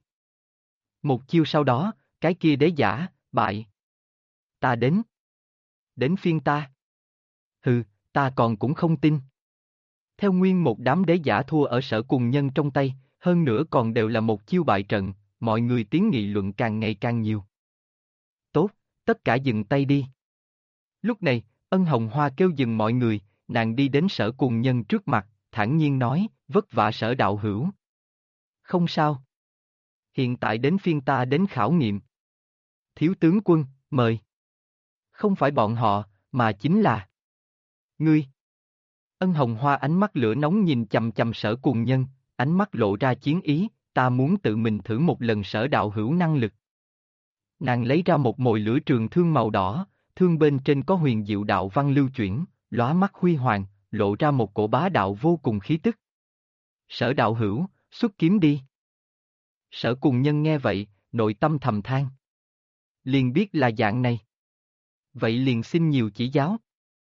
Một chiêu sau đó, cái kia đế giả, bại. Ta đến. Đến phiên ta. Hừ, ta còn cũng không tin. Theo nguyên một đám đế giả thua ở Sở Cùng Nhân trong tay, hơn nữa còn đều là một chiêu bại trận, mọi người tiếng nghị luận càng ngày càng nhiều. Tốt, tất cả dừng tay đi. Lúc này, Ân Hồng Hoa kêu dừng mọi người, nàng đi đến Sở Cùng Nhân trước mặt, thản nhiên nói, vất vả Sở đạo hữu. Không sao. Hiện tại đến phiên ta đến khảo nghiệm. Thiếu tướng quân, mời. Không phải bọn họ, mà chính là ngươi. Ân Hồng Hoa ánh mắt lửa nóng nhìn chằm chằm Sở Cùng Nhân, ánh mắt lộ ra chiến ý, ta muốn tự mình thử một lần Sở đạo hữu năng lực. Nàng lấy ra một mồi lửa trường thương màu đỏ, thương bên trên có huyền diệu đạo văn lưu chuyển, lóa mắt huy hoàng, lộ ra một cổ bá đạo vô cùng khí tức. Sở đạo hữu, xuất kiếm đi. Sở Cùng Nhân nghe vậy, nội tâm thầm than. Liền biết là dạng này. Vậy liền xin nhiều chỉ giáo.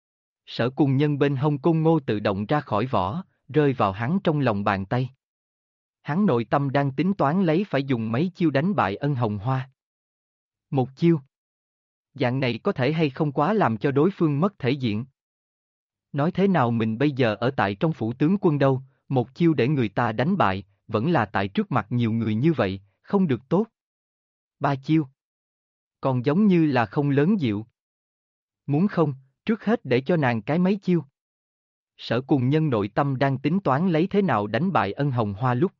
Sở Cùng Nhân bên hông côn ngô tự động ra khỏi vỏ, rơi vào hắn trong lòng bàn tay. Hắn nội tâm đang tính toán lấy phải dùng mấy chiêu đánh bại Ân Hồng Hoa. Một chiêu. Dạng này có thể hay không quá làm cho đối phương mất thể diện. Nói thế nào mình bây giờ ở tại trong phủ tướng quân đâu, một chiêu để người ta đánh bại, vẫn là tại trước mặt nhiều người như vậy, không được tốt. Ba chiêu. Còn giống như là không lớn dịu. Muốn không, trước hết để cho nàng cái mấy chiêu. Sở Cùng Nhân nội tâm đang tính toán lấy thế nào đánh bại Ân Hồng Hoa lúc.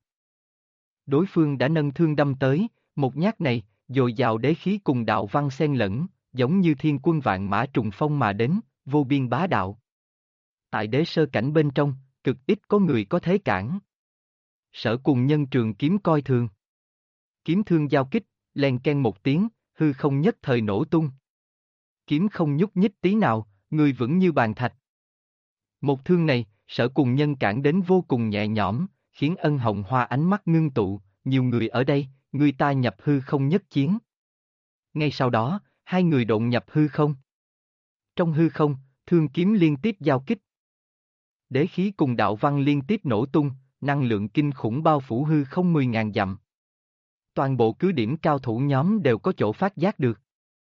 Đối phương đã nâng thương đâm tới, một nhát này, dồi dào đế khí cùng đạo văn xen lẫn, giống như thiên quân vạn mã trùng phong mà đến, vô biên bá đạo. Tại đế sơ cảnh bên trong, cực ít có người có thế cản. Sở Cùng Nhân trường kiếm coi thường. Kiếm thương giao kích, len ken một tiếng, hư không nhất thời nổ tung. Kiếm không nhúc nhích tí nào, người vững như bàn thạch. Một thương này, Sở Cùng Nhân cản đến vô cùng nhẹ nhõm, khiến Ân Hồng Hoa ánh mắt ngưng tụ, nhiều người ở đây, người ta nhập hư không nhất chiến. Ngay sau đó, hai người độn nhập hư không. Trong hư không, thương kiếm liên tiếp giao kích. Đế khí cùng đạo văn liên tiếp nổ tung, năng lượng kinh khủng bao phủ hư không 10.000 dặm. Toàn bộ cứ điểm cao thủ nhóm đều có chỗ phát giác được.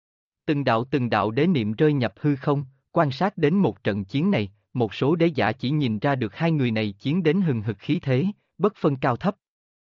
Từng đạo đế niệm rơi nhập hư không, quan sát đến một trận chiến này, một số đế giả chỉ nhìn ra được hai người này chiến đến hừng hực khí thế, bất phân cao thấp.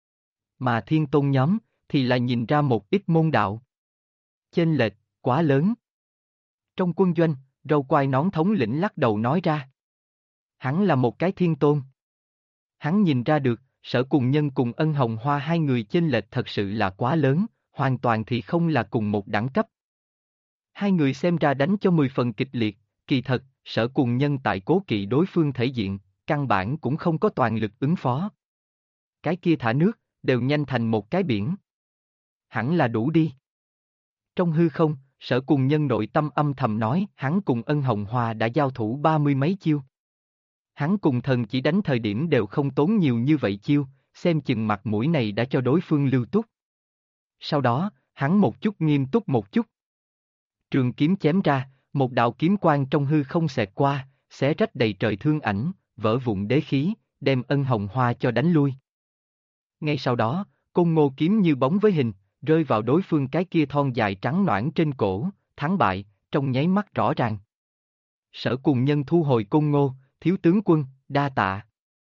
Mà thiên tôn nhóm, thì là nhìn ra một ít môn đạo. Chênh lệch, quá lớn. Trong quân doanh, râu quai nón thống lĩnh lắc đầu nói ra. Hắn là một cái thiên tôn. Hắn nhìn ra được, Sở Cùng Nhân cùng Ân Hồng Hoa hai người chênh lệch thật sự là quá lớn, hoàn toàn thì không là cùng một đẳng cấp. Hai người xem ra đánh cho 10 phần kịch liệt, kỳ thật, Sở Cùng Nhân tại cố kỵ đối phương thể diện, căn bản cũng không có toàn lực ứng phó. Cái kia thả nước, đều nhanh thành một cái biển. Hẳn là đủ đi. Trong hư không, Sở Cùng Nhân nội tâm âm thầm nói, hắn cùng Ân Hồng Hoa đã giao thủ 30 mấy chiêu. Hắn cùng thần chỉ đánh thời điểm đều không tốn nhiều như vậy chiêu, xem chừng mặt mũi này đã cho đối phương lưu túc. Sau đó, hắn một chút nghiêm túc một chút. Trường kiếm chém ra, một đạo kiếm quang trong hư không xẹt qua, xé rách đầy trời thương ảnh, vỡ vụn đế khí, đem Ân Hồng Hoa cho đánh lui. Ngay sau đó, Côn Ngô kiếm như bóng với hình, rơi vào đối phương cái kia thon dài trắng nõn trên cổ, thắng bại, trong nháy mắt rõ ràng. Sở Cùng Nhân thu hồi Côn Ngô, thiếu tướng quân, đa tạ.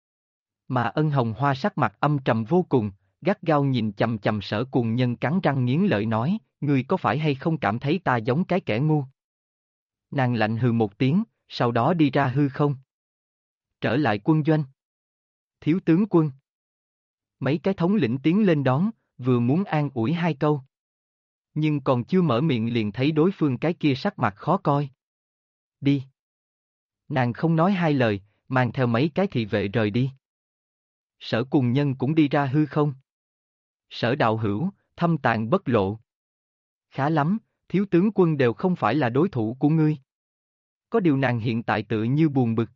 Mà Ân Hồng Hoa sắc mặt âm trầm vô cùng, gắt gao nhìn chằm chằm Sở Cùng Nhân cắn răng nghiến lợi nói, ngươi có phải hay không cảm thấy ta giống cái kẻ ngu? Nàng lạnh hừ một tiếng, sau đó đi ra hư không. Trở lại quân doanh. Thiếu tướng quân. Mấy cái thống lĩnh tiến lên đón, vừa muốn an ủi hai câu. Nhưng còn chưa mở miệng liền thấy đối phương cái kia sắc mặt khó coi. Đi. Nàng không nói hai lời, mang theo mấy cái thị vệ rời đi. Sở Cùng Nhân cũng đi ra hư không. Sở đạo hữu, thâm tàng bất lộ. Khá lắm, thiếu tướng quân đều không phải là đối thủ của ngươi. Có điều nàng hiện tại tự như buồn bực.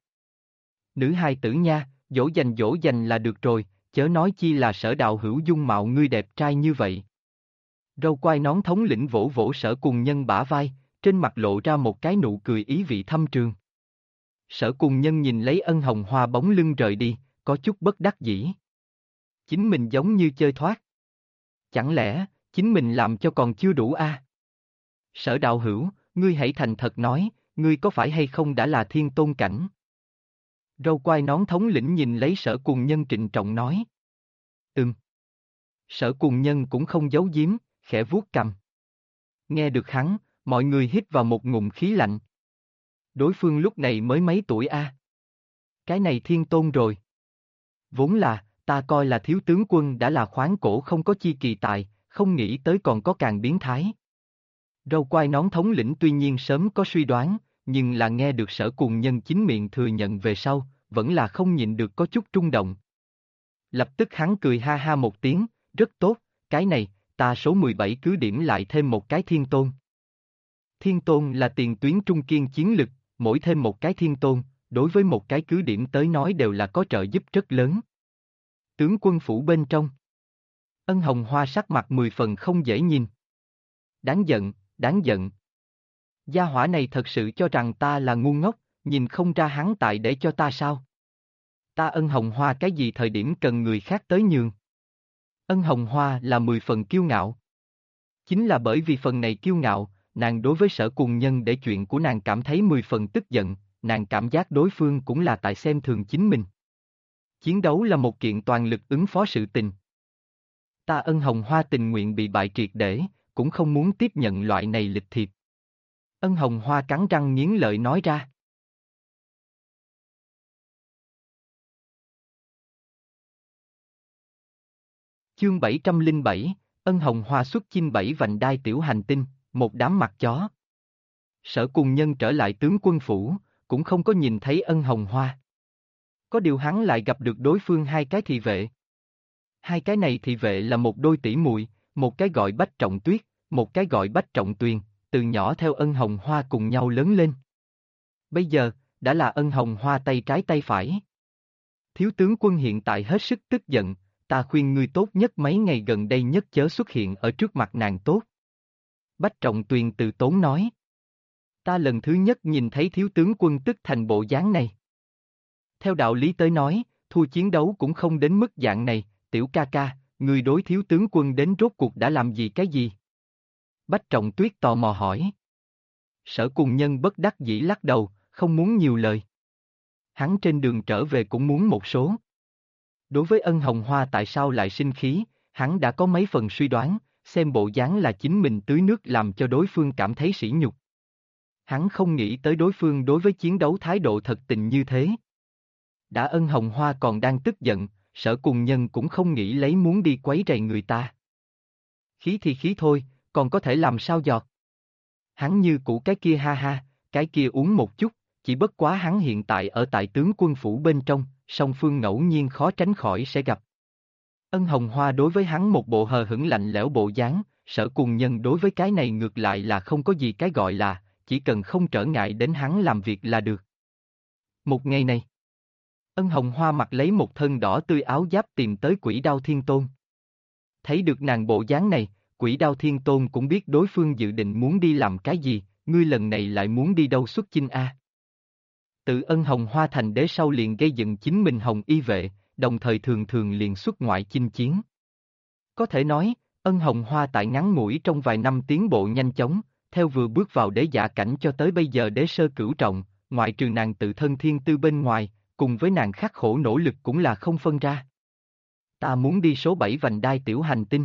Nữ hài tử nha, dỗ dành là được rồi, chớ nói chi là Sở đạo hữu dung mạo ngươi đẹp trai như vậy. Râu quai nón thống lĩnh vỗ vỗ Sở Cùng Nhân bả vai, trên mặt lộ ra một cái nụ cười ý vị thâm trường. Sở Cùng Nhân nhìn lấy Ân Hồng Hoa bóng lưng rời đi, có chút bất đắc dĩ. Chính mình giống như chơi thoát. Chẳng lẽ, chính mình làm cho còn chưa đủ a? Sở đạo hữu, ngươi hãy thành thật nói, ngươi có phải hay không đã là thiên tôn cảnh? Râu quai nón thống lĩnh nhìn lấy Sở Cùng Nhân trịnh trọng nói. Sở Cùng Nhân cũng không giấu giếm, khẽ vuốt cằm. Nghe được hắn, mọi người hít vào một ngụm khí lạnh. Đối phương lúc này mới mấy tuổi a? Cái này thiên tôn rồi. Vốn là, ta coi là thiếu tướng quân đã là khoáng cổ không có chi kỳ tài, không nghĩ tới còn có càng biến thái. Râu quai nón thống lĩnh tuy nhiên sớm có suy đoán, nhưng là nghe được Sở Cùng Nhân chính miệng thừa nhận về sau, vẫn là không nhịn được có chút rung động. Lập tức hắn cười ha ha một tiếng, rất tốt, cái này, ta số 17 cứ điểm lại thêm một cái thiên tôn. Thiên tôn là tiền tuyến trung kiên chiến lực, mỗi thêm một cái thiên tôn, đối với một cái cứ điểm tới nói đều là có trợ giúp rất lớn. Tướng quân phủ bên trong. Ân Hồng Hoa sắc mặt 10 phần không dễ nhìn. Đáng giận, đáng giận. Gia hỏa này thật sự cho rằng ta là ngu ngốc, nhìn không ra hắn tại để cho ta sao? Ta Ân Hồng Hoa cái gì thời điểm cần người khác tới nhường? Ân Hồng Hoa là 10 phần kiêu ngạo. Chính là bởi vì phần này kiêu ngạo, nàng đối với Sở Cùng Nhân để chuyện của nàng cảm thấy 10 phần tức giận, nàng cảm giác đối phương cũng là tại xem thường chính mình. Chiến đấu là một kiện toàn lực ứng phó sự tình. Ta Ân Hồng Hoa tình nguyện bị bại triệt để, cũng không muốn tiếp nhận loại này lịch thiệp. Ân Hồng Hoa cắn răng nghiến lợi nói ra. Chương 707, Ân Hồng Hoa xuất chinh 7 vành đai tiểu hành tinh, một đám mặt chó. Sở Cùng Nhân trở lại tướng quân phủ, cũng không có nhìn thấy Ân Hồng Hoa. Có điều hắn lại gặp được đối phương hai cái thị vệ. Hai cái này thị vệ là một đôi tỷ muội, một cái gọi Bách Trọng Tuyết, một cái gọi Bách Trọng Tuyền, từ nhỏ theo Ân Hồng Hoa cùng nhau lớn lên. Bây giờ, đã là Ân Hồng Hoa tay trái tay phải. Thiếu tướng quân hiện tại hết sức tức giận, ta khuyên ngươi tốt nhất mấy ngày gần đây nhất chớ xuất hiện ở trước mặt nàng tốt. Bách Trọng Tuyền từ tốn nói. Ta lần thứ nhất nhìn thấy thiếu tướng quân tức thành bộ dáng này. Theo đạo lý tới nói, thua chiến đấu cũng không đến mức dạng này, tiểu ca ca, người đối thiếu tướng quân đến rốt cuộc đã làm gì cái gì? Bách Trọng Tuyết tò mò hỏi. Sở Cùng Nhân bất đắc dĩ lắc đầu, không muốn nhiều lời. Hắn trên đường trở về cũng muốn một số. Đối với Ân Hồng Hoa tại sao lại sinh khí, hắn đã có mấy phần suy đoán, xem bộ dáng là chính mình tưới nước làm cho đối phương cảm thấy sỉ nhục. Hắn không nghĩ tới đối phương đối với chiến đấu thái độ thật tình như thế. Đã Ân Hồng Hoa còn đang tức giận, Sở Cùng Nhân cũng không nghĩ lấy muốn đi quấy rầy người ta. Khí thì khí thôi, còn có thể làm sao giọt. Hắn như cũ cái kia ha ha, cái kia uống một chút, chỉ bất quá hắn hiện tại ở tại tướng quân phủ bên trong, song phương ngẫu nhiên khó tránh khỏi sẽ gặp. Ân Hồng Hoa đối với hắn một bộ hờ hững lạnh lẽo bộ dáng, Sở Cùng Nhân đối với cái này ngược lại là không có gì cái gọi là, chỉ cần không trở ngại đến hắn làm việc là được. Một ngày này, Ân Hồng Hoa mặc lấy một thân đỏ tươi áo giáp tìm tới Quỷ Đao Thiên Tôn. Thấy được nàng bộ dáng này, Quỷ Đao Thiên Tôn cũng biết đối phương dự định muốn đi làm cái gì, ngươi lần này lại muốn đi đâu xuất chinh a? Tự Ân Hồng Hoa thành đế sau liền gây dựng chính mình Hồng Y vệ, đồng thời thường thường liền xuất ngoại chinh chiến. Có thể nói, Ân Hồng Hoa tại ngắn ngủi trong vài năm tiến bộ nhanh chóng, theo vừa bước vào đế giả cảnh cho tới bây giờ đế sơ cửu trọng, ngoại trừ nàng tự thân thiên tư bên ngoài, cùng với nàng khắc khổ nỗ lực cũng là không phân ra. Ta muốn đi số 7 vành đai tiểu hành tinh.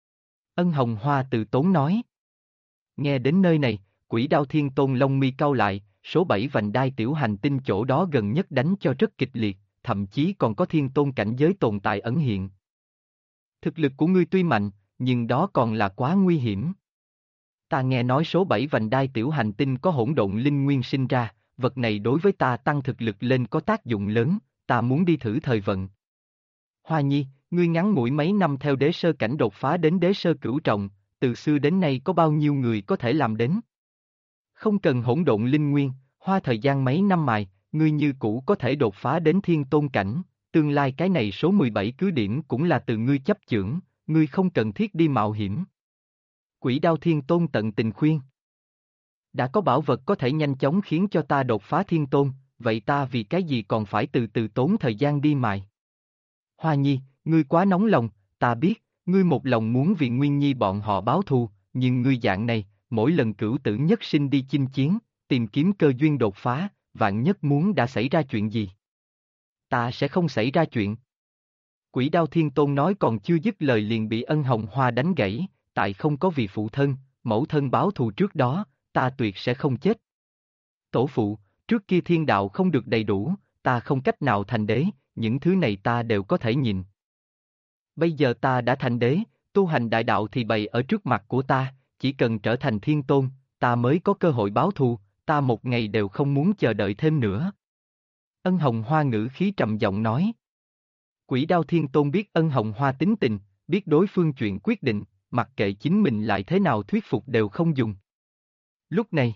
Ân Hồng Hoa từ tốn nói. Nghe đến nơi này, Quỷ Đao Thiên Tôn lông mi cau lại, số 7 vành đai tiểu hành tinh chỗ đó gần nhất đánh cho rất kịch liệt, thậm chí còn có thiên tôn cảnh giới tồn tại ẩn hiện. Thực lực của ngươi tuy mạnh, nhưng đó còn là quá nguy hiểm. Ta nghe nói số 7 vành đai tiểu hành tinh có hỗn độn linh nguyên sinh ra, vật này đối với ta tăng thực lực lên có tác dụng lớn, ta muốn đi thử thời vận. Hoa Nhi, ngươi ngắn ngủi mấy năm theo đế sơ cảnh đột phá đến đế sơ cửu trọng, từ xưa đến nay có bao nhiêu người có thể làm đến? Không cần hỗn độn linh nguyên, hoa thời gian mấy năm mài, ngươi như cũ có thể đột phá đến thiên tôn cảnh, tương lai cái này số 17 cứ điểm cũng là từ ngươi chấp chưởng, ngươi không cần thiết đi mạo hiểm. Quỷ Đao Thiên Tôn tận tình khuyên. Đã có bảo vật có thể nhanh chóng khiến cho ta đột phá thiên tôn, vậy ta vì cái gì còn phải từ từ tốn thời gian đi mài? Hoa Nhi, ngươi quá nóng lòng, ta biết, ngươi một lòng muốn vì Nguyên Nhi bọn họ báo thù, nhưng ngươi dạng này, mỗi lần cửu tử nhất sinh đi chinh chiến, tìm kiếm cơ duyên đột phá, vạn nhất muốn đã xảy ra chuyện gì? Ta sẽ không xảy ra chuyện. Quỷ Đao Thiên Tôn nói còn chưa dứt lời liền bị Ân Hồng Hoa đánh gãy, tại không có vì phụ thân, mẫu thân báo thù trước đó, ta tuyệt sẽ không chết. Tổ phụ, trước kia thiên đạo không được đầy đủ, ta không cách nào thành đế, những thứ này ta đều có thể nhìn. Bây giờ ta đã thành đế, tu hành đại đạo thì bày ở trước mặt của ta, chỉ cần trở thành thiên tôn, ta mới có cơ hội báo thù, ta một ngày đều không muốn chờ đợi thêm nữa. Ân Hồng Hoa ngữ khí trầm giọng nói. Quỷ Đao Thiên Tôn biết Ân Hồng Hoa tính tình, biết đối phương chuyện quyết định, mặc kệ chính mình lại thế nào thuyết phục đều không dùng. Lúc này,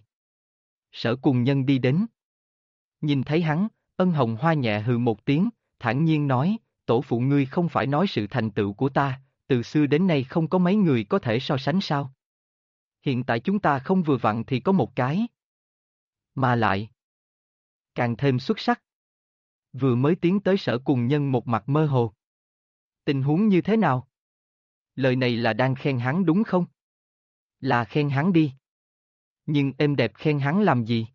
Sở Cùng Nhân đi đến. Nhìn thấy hắn, Ân Hồng Hoa nhẹ hừ một tiếng, thản nhiên nói, tổ phụ ngươi không phải nói sự thành tựu của ta, từ xưa đến nay không có mấy người có thể so sánh sao. Hiện tại chúng ta không vừa vặn thì có một cái. Mà lại, càng thêm xuất sắc. Vừa mới tiến tới Sở Cùng Nhân một mặt mơ hồ. Tình huống như thế nào? Lời này là đang khen hắn đúng không? Là khen hắn đi. Nhưng êm đẹp khen hắn làm gì?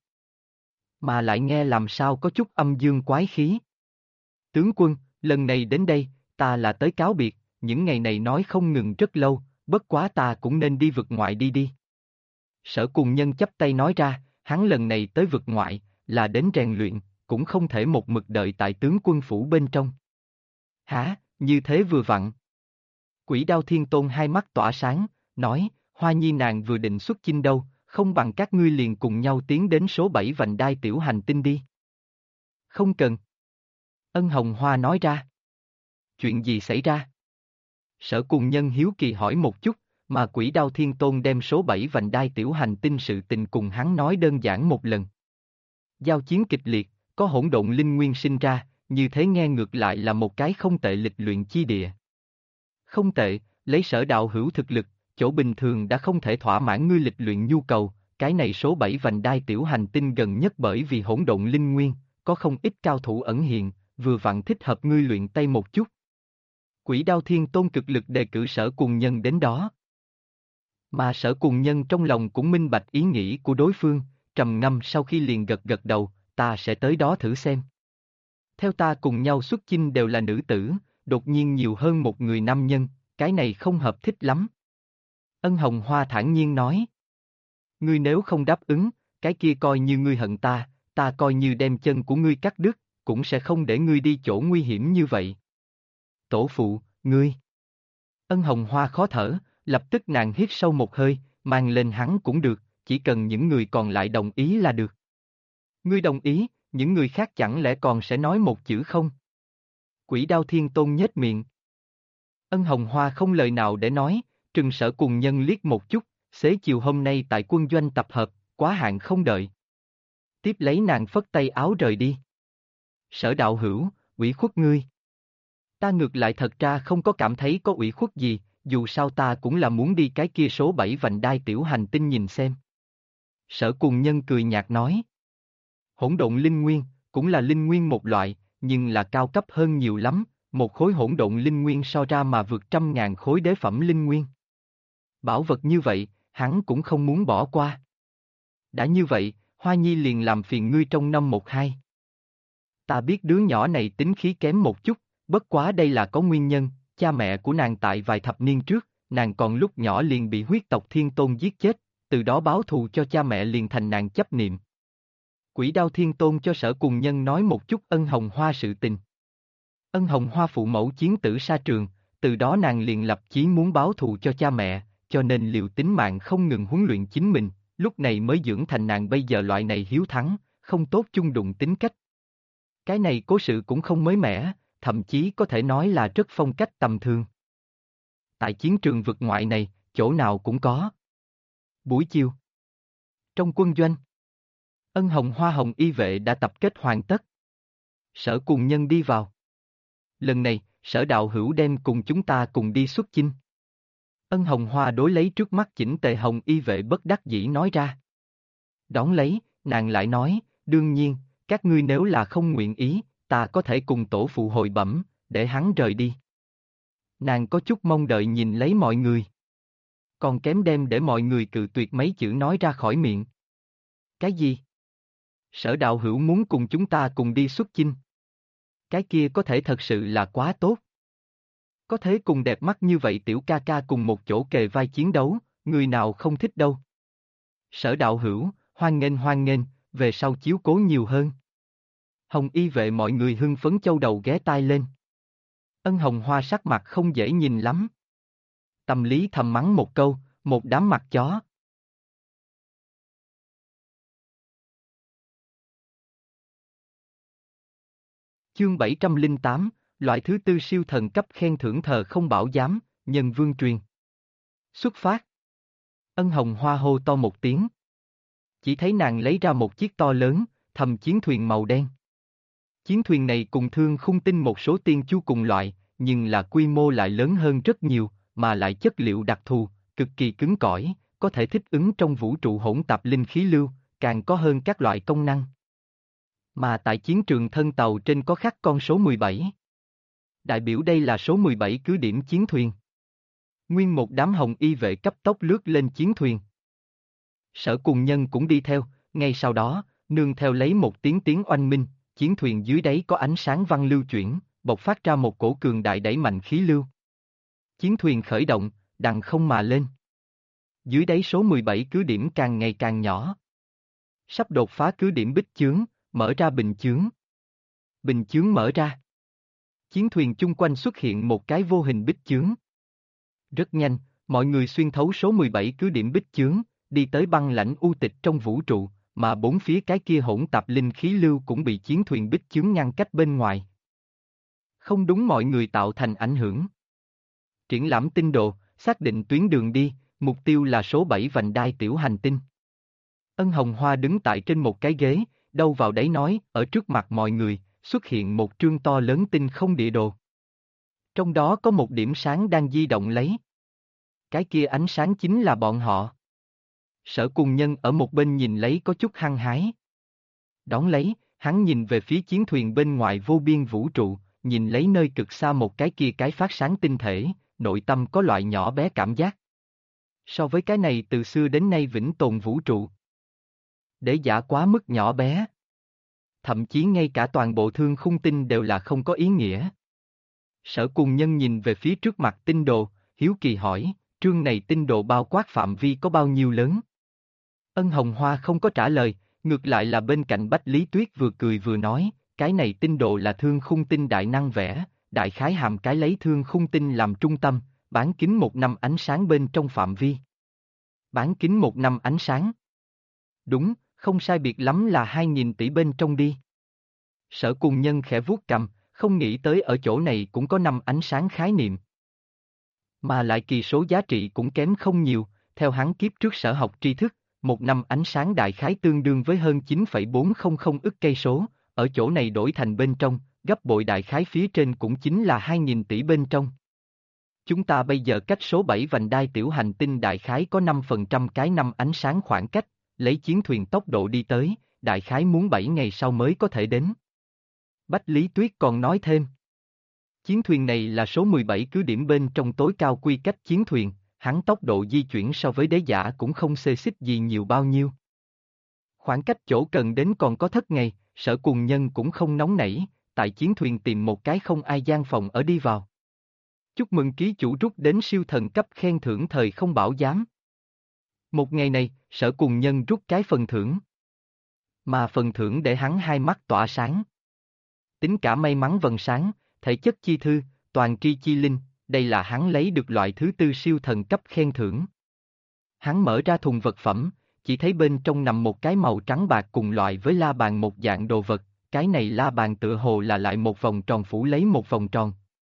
Mà lại nghe làm sao có chút âm dương quái khí. Tướng quân, lần này đến đây, ta là tới cáo biệt, những ngày này nói không ngừng rất lâu, bất quá ta cũng nên đi vực ngoại đi. Sở Cùng Nhân chắp tay nói ra, hắn lần này tới vực ngoại, là đến rèn luyện, cũng không thể một mực đợi tại tướng quân phủ bên trong. Hả, như thế vừa vặn. Quỷ Đao Thiên Tôn hai mắt tỏa sáng, nói, Hoa Nhi nàng vừa định xuất chinh đâu, không bằng các ngươi liền cùng nhau tiến đến số 7 vành đai tiểu hành tinh đi. Không cần. Ân Hồng Hoa nói ra. Chuyện gì xảy ra? Sở Cùng Nhân hiếu kỳ hỏi một chút, mà Quỷ Đao Thiên Tôn đem số 7 vành đai tiểu hành tinh sự tình cùng hắn nói đơn giản một lần. Giao chiến kịch liệt, có hỗn độn linh nguyên sinh ra, như thế nghe ngược lại là một cái không tệ lịch luyện chi địa. Không tệ, lấy Sở đạo hữu thực lực, chỗ bình thường đã không thể thỏa mãn ngươi lịch luyện nhu cầu, cái này số 7 vành đai tiểu hành tinh gần nhất bởi vì hỗn độn linh nguyên, có không ít cao thủ ẩn hiện, vừa vặn thích hợp ngươi luyện tay một chút. Quỷ Đao Thiên Tôn cực lực đề cử Sở Cùng Nhân đến đó. Mà Sở Cùng Nhân trong lòng cũng minh bạch ý nghĩ của đối phương, trầm ngâm sau khi liền gật gật đầu, ta sẽ tới đó thử xem. Theo ta cùng nhau xuất chinh đều là nữ tử, đột nhiên nhiều hơn một người nam nhân, cái này không hợp thích lắm. Ân Hồng Hoa thản nhiên nói. Ngươi nếu không đáp ứng, cái kia coi như ngươi hận ta, ta coi như đem chân của ngươi cắt đứt, cũng sẽ không để ngươi đi chỗ nguy hiểm như vậy. Tổ phụ, ngươi. Ân Hồng Hoa khó thở, lập tức nàng hít sâu một hơi, mang lên hắn cũng được, chỉ cần những người còn lại đồng ý là được. Ngươi đồng ý, những người khác chẳng lẽ còn sẽ nói một chữ không? Quỷ Đao Thiên Tôn nhếch miệng. Ân Hồng Hoa không lời nào để nói, trừng Sở Cùng Nhân liếc một chút, xế chiều hôm nay tại quân doanh tập hợp, quá hạn không đợi. Tiếp lấy nàng phất tay áo rời đi. Sở đạo hữu, ủy khuất ngươi. Ta ngược lại thật ra không có cảm thấy có ủy khuất gì, dù sao ta cũng là muốn đi cái kia số 7 vành đai tiểu hành tinh nhìn xem. Sở Cùng Nhân cười nhạt nói. Hỗn độn linh nguyên, cũng là linh nguyên một loại, nhưng là cao cấp hơn nhiều lắm, một khối hỗn độn linh nguyên so ra mà vượt 100.000 khối đế phẩm linh nguyên. Bảo vật như vậy, hắn cũng không muốn bỏ qua. Đã như vậy, Hoa Nhi liền làm phiền ngươi trong năm một hai. Ta biết đứa nhỏ này tính khí kém một chút, bất quá đây là có nguyên nhân, cha mẹ của nàng tại vài thập niên trước, nàng còn lúc nhỏ liền bị huyết tộc Thiên Tôn giết chết, từ đó báo thù cho cha mẹ liền thành nàng chấp niệm. Quỷ Đao Thiên Tôn cho Sở Cùng Nhân nói một chút Ân Hồng Hoa sự tình. Ân Hồng Hoa phụ mẫu chiến tử sa trường, từ đó nàng liền lập chí muốn báo thù cho cha mẹ, cho nên liều tính mạng không ngừng huấn luyện chính mình, lúc này mới dưỡng thành nàng bây giờ loại này hiếu thắng, không tốt chung đụng tính cách. Cái này cố sự cũng không mới mẻ, thậm chí có thể nói là rất phong cách tầm thường. Tại chiến trường vực ngoại này, chỗ nào cũng có. Buổi chiều. Trong quân doanh. Ân Hồng Hoa Hồng Y vệ đã tập kết hoàn tất. Sở Cùng Nhân đi vào. Lần này, Sở đạo hữu đem cùng chúng ta cùng đi xuất chinh. Ân Hồng Hoa đối lấy trước mắt chỉnh tề Hồng Y vệ bất đắc dĩ nói ra. Đón lấy, nàng lại nói, đương nhiên, các ngươi nếu là không nguyện ý, ta có thể cùng tổ phụ hội bẩm, để hắn rời đi. Nàng có chút mong đợi nhìn lấy mọi người. Còn kém đem để mọi người cự tuyệt mấy chữ nói ra khỏi miệng. Cái gì? Sở đạo hữu muốn cùng chúng ta cùng đi xuất chinh. Cái kia có thể thật sự là quá tốt. Có thế cùng đẹp mắt như vậy tiểu ca ca cùng một chỗ kề vai chiến đấu, người nào không thích đâu. Sở đạo hữu, hoan nghênh, về sau chiếu cố nhiều hơn. Hồng Y vệ mọi người hưng phấn châu đầu ghé tai lên. Ân Hồng Hoa sắc mặt không dễ nhìn lắm. Tâm lý thầm mắng một câu, một đám mặt chó. Chương 708, loại thứ tư siêu thần cấp khen thưởng thờ không bảo giám, nhân vương truyền. Xuất phát. Ân Hồng Hoa hô to một tiếng. Chỉ thấy nàng lấy ra một chiếc to lớn, thầm chiến thuyền màu đen. Chiến thuyền này cùng Thương Khung Tinh một số tiên chu cùng loại, nhưng là quy mô lại lớn hơn rất nhiều, mà lại chất liệu đặc thù, cực kỳ cứng cỏi, có thể thích ứng trong vũ trụ hỗn tạp linh khí lưu, càng có hơn các loại công năng. Mà tại chiến trường thân tàu trên có khắc con số 17. Đại biểu đây là số 17 cứ điểm chiến thuyền. Nguyên một đám Hồng Y vệ cấp tốc lướt lên chiến thuyền. Sở Cùng Nhân cũng đi theo, ngay sau đó, nương theo lấy một tiếng tiếng oanh minh, chiến thuyền dưới đáy có ánh sáng văn lưu chuyển, bộc phát ra một cổ cường đại đẩy mạnh khí lưu. Chiến thuyền khởi động, đằng không mà lên. Dưới đáy số 17 cứ điểm càng ngày càng nhỏ. Sắp đột phá cứ điểm bích chướng, mở ra bình chướng. Bình chướng mở ra. Chiến thuyền chung quanh xuất hiện một cái vô hình bích chướng. Rất nhanh, mọi người xuyên thấu số 17 cứ điểm bích chướng, đi tới băng lãnh u tịch trong vũ trụ, mà bốn phía cái kia hỗn tạp linh khí lưu cũng bị chiến thuyền bích chướng ngăn cách bên ngoài. Không đúng mọi người tạo thành ảnh hưởng. Triển lãm tinh đồ, xác định tuyến đường đi, mục tiêu là số 7 vành đai tiểu hành tinh. Ân Hồng Hoa đứng tại trên một cái ghế, đâu vào đấy nói, ở trước mặt mọi người, xuất hiện một trương to lớn tinh không địa đồ. Trong đó có một điểm sáng đang di động lấy. Cái kia ánh sáng chính là bọn họ. Sở Cùng Nhân ở một bên nhìn lấy có chút hăng hái. Đón lấy, hắn nhìn về phía chiến thuyền bên ngoài vô biên vũ trụ, nhìn lấy nơi cực xa một cái kia cái phát sáng tinh thể, nội tâm có loại nhỏ bé cảm giác. So với cái này từ xưa đến nay vĩnh tồn vũ trụ, đế giả quá mức nhỏ bé. Thậm chí ngay cả toàn bộ thương khung tinh đều là không có ý nghĩa. Sở Cùng Nhân nhìn về phía trước mặt tinh đồ, hiếu kỳ hỏi, trương này tinh đồ bao quát phạm vi có bao nhiêu lớn? Ân Hồng Hoa không có trả lời, ngược lại là bên cạnh Bách Lý Tuyết vừa cười vừa nói, cái này tinh độ là thương khung tinh đại năng vẽ, đại khái hàm cái lấy thương khung tinh làm trung tâm, bán kính 1 năm ánh sáng bên trong phạm vi. Bán kính 1 năm ánh sáng. Đúng, không sai biệt lắm là 2.000 tỷ bên trong đi. Sở Cùng Nhân khẽ vuốt cằm, không nghĩ tới ở chỗ này cũng có 5 ánh sáng khái niệm. Mà lại kỳ số giá trị cũng kém không nhiều, theo hắn kiếp trước sở học tri thức, 1 năm ánh sáng đại khái tương đương với hơn 9,400 ức cây số, ở chỗ này đổi thành bên trong, gấp bội đại khái phía trên cũng chính là 2.000 tỷ bên trong. Chúng ta bây giờ cách số 7 vành đai tiểu hành tinh đại khái có 5% cái 5 ánh sáng khoảng cách, lấy chiến thuyền tốc độ đi tới, đại khái muốn 7 ngày sau mới có thể đến. Bách Lý Tuyết còn nói thêm. Chiến thuyền này là số 17 cứ điểm bên trong tối cao quy cách chiến thuyền, hắn tốc độ di chuyển so với đế giả cũng không xê xích gì nhiều bao nhiêu. Khoảng cách chỗ cần đến còn có thất ngày, Sở Cùng Nhân cũng không nóng nảy, tại chiến thuyền tìm một cái không ai gian phòng ở đi vào. Chúc mừng ký chủ rút đến siêu thần cấp khen thưởng thời không bảo giám. Một ngày này, Sở Cùng Nhân rút cái phần thưởng. Mà phần thưởng để hắn hai mắt tỏa sáng. Tính cả may mắn vần sáng, thể chất chi thư, toàn tri chi linh, đây là hắn lấy được loại thứ 4 siêu thần cấp khen thưởng. Hắn mở ra thùng vật phẩm, chỉ thấy bên trong nằm một cái màu trắng bạc cùng loại với la bàn một dạng đồ vật, cái này la bàn tựa hồ là lại một vòng tròn phủ lấy một vòng tròn.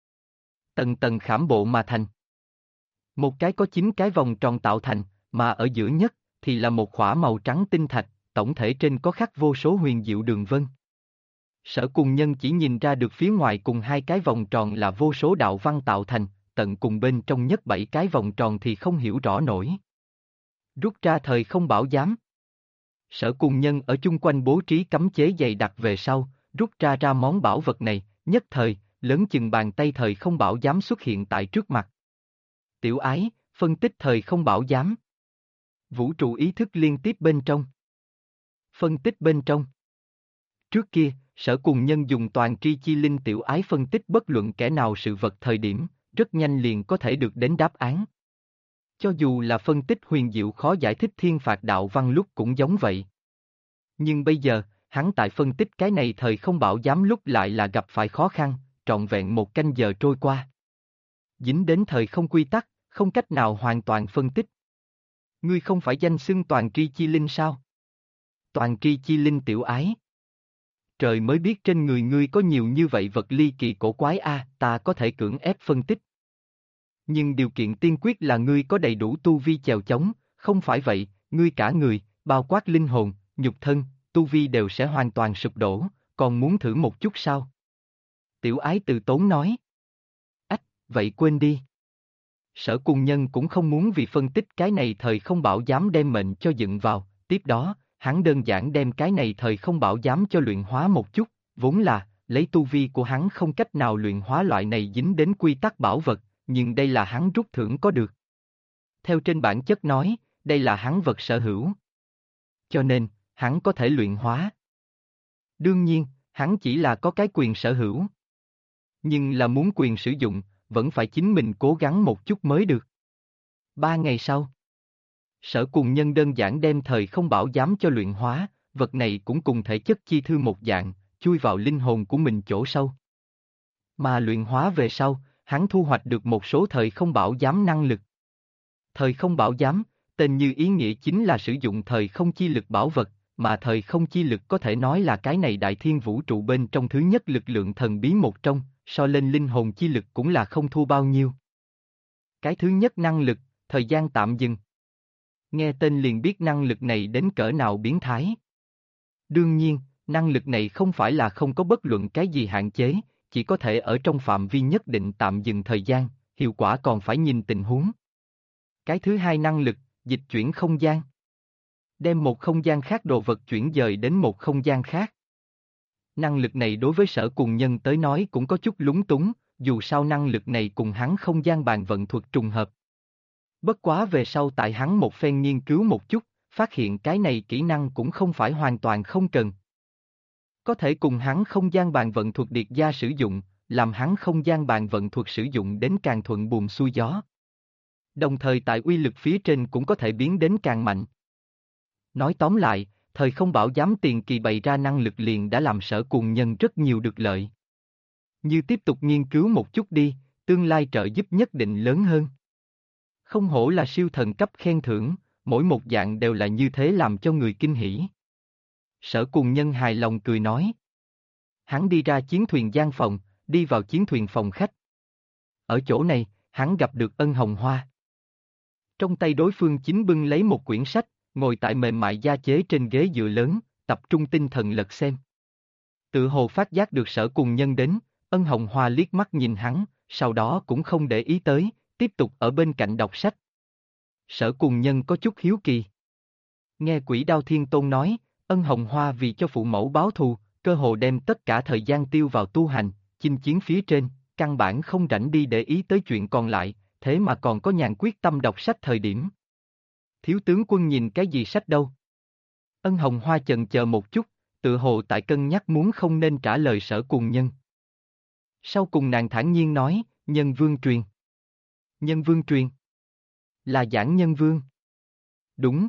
Tầng tầng khảm bộ mà thành. Một cái có 9 cái vòng tròn tạo thành, mà ở giữa nhất, thì là một khỏa màu trắng tinh thạch, tổng thể trên có khắc vô số huyền diệu đường vân. Sở Cùng Nhân chỉ nhìn ra được phía ngoài cùng 2 cái vòng tròn là vô số đạo văn tạo thành, tận cùng bên trong nhất 7 cái vòng tròn thì không hiểu rõ nổi. Rút ra thời không bảo giám. Sở Cùng Nhân ở chung quanh bố trí cấm chế dày đặc về sau, rút ra món bảo vật này, nhất thời, lớn chừng bàn tay thời không bảo giám xuất hiện tại trước mặt. Tiểu ái, phân tích thời không bảo giám. Vũ trụ ý thức liên tiếp bên trong. Phân tích bên trong. Trước kia, Sở Cùng Nhân dùng toàn tri chi linh tiểu ái phân tích bất luận kẻ nào sự vật thời điểm, rất nhanh liền có thể được đến đáp án. Cho dù là phân tích huyền diệu khó giải thích thiên phạt đạo văn lúc cũng giống vậy. Nhưng bây giờ, hắn tại phân tích cái này thời không bảo giám lúc lại là gặp phải khó khăn, trọn vẹn 1 canh giờ trôi qua. Dính đến thời không quy tắc, không cách nào hoàn toàn phân tích. Ngươi không phải danh xưng toàn tri chi linh sao? Toàn tri chi linh tiểu ái. Trời mới biết trên người ngươi có nhiều như vậy vật ly kỳ cổ quái ta có thể cưỡng ép phân tích. Nhưng điều kiện tiên quyết là ngươi có đầy đủ tu vi chèo chống, không phải vậy, ngươi cả người, bao quát linh hồn, nhục thân, tu vi đều sẽ hoàn toàn sụp đổ, còn muốn thử một chút sao? Tiểu ái từ tốn nói. Ách, vậy quên đi. Sở Cùng Nhân cũng không muốn vì phân tích cái này thời không bảo dám đem mệnh cho dựng vào, tiếp đó, hắn đơn giản đem cái này thời không bảo dám cho luyện hóa một chút, vốn là, lấy tu vi của hắn không cách nào luyện hóa loại này dính đến quy tắc bảo vật, nhưng đây là hắn rút thưởng có được. Theo trên bản chất nói, đây là hắn vật sở hữu. Cho nên, hắn có thể luyện hóa. Đương nhiên, hắn chỉ là có cái quyền sở hữu. Nhưng là muốn quyền sử dụng, vẫn phải chính mình cố gắng một chút mới được. 3 ngày sau, Sở Cùng Nhân đơn giản đem thời không bảo giám cho luyện hóa, vật này cũng cùng thể chất chi thư một dạng, chui vào linh hồn của mình chỗ sâu. Mà luyện hóa về sau, hắn thu hoạch được một số thời không bảo giám năng lực. Thời không bảo giám, tên như ý nghĩa chính là sử dụng thời không chi lực bảo vật, mà thời không chi lực có thể nói là cái này đại thiên vũ trụ bên trong thứ nhất lực lượng thần bí một trong, so lên linh hồn chi lực cũng là không thua bao nhiêu. Cái thứ nhất năng lực, thời gian tạm dừng. Nghe tên liền biết năng lực này đến cỡ nào biến thái. Đương nhiên, năng lực này không phải là không có bất luận cái gì hạn chế, chỉ có thể ở trong phạm vi nhất định tạm dừng thời gian, hiệu quả còn phải nhìn tình huống. Cái thứ hai năng lực, dịch chuyển không gian. Đem một không gian khác đồ vật chuyển dời đến một không gian khác. Năng lực này đối với Sở Cùng Nhân tới nói cũng có chút lúng túng, dù sao năng lực này cùng hắn không gian bàn vận thuật trùng hợp. Bất quá về sau tại hắn một phen nghiên cứu một chút, phát hiện cái này kỹ năng cũng không phải hoàn toàn không cần. Có thể cùng hắn không gian bàn vận thuật điệt gia sử dụng, làm hắn không gian bàn vận thuật sử dụng đến càng thuận buồm xuôi gió. Đồng thời tại uy lực phía trên cũng có thể biến đến càng mạnh. Nói tóm lại, thời không bảo giám tiền kỳ bày ra năng lực liền đã làm Sở Cùng Nhân rất nhiều được lợi. Như tiếp tục nghiên cứu một chút đi, tương lai trợ giúp nhất định lớn hơn. Không hổ là siêu thần cấp khen thưởng, mỗi một dạng đều là như thế làm cho người kinh hỉ. Sở Cùng Nhân hài lòng cười nói. Hắn đi ra chiến thuyền gian phòng, đi vào chiến thuyền phòng khách. Ở chỗ này, hắn gặp được Ân Hồng Hoa. Trong tay đối phương chính bưng lấy một quyển sách, ngồi tại mềm mại da chế trên ghế dựa lớn, tập trung tinh thần lật xem. Tự hồ phát giác được Sở Cùng Nhân đến, Ân Hồng Hoa liếc mắt nhìn hắn, sau đó cũng không để ý tới, tiếp tục ở bên cạnh đọc sách. Sở Cùng Nhân có chút hiếu kỳ. Nghe Quỷ Đao Thiên Tôn nói, Ân Hồng Hoa vì cho phụ mẫu báo thù, cơ hồ đem tất cả thời gian tiêu vào tu hành, chinh chiến phía trên, căn bản không rảnh đi để ý tới chuyện còn lại, thế mà còn có nhàn quyết tâm đọc sách thời điểm. Thiếu tướng quân nhìn cái gì sách đâu? Ân Hồng Hoa chần chờ một chút, tự hồ tại cân nhắc muốn không nên trả lời Sở Cùng Nhân. Sau cùng nàng thản nhiên nói, Nhân Vương truyền. Nhân Vương truyền? Là giảng Nhân Vương. Đúng.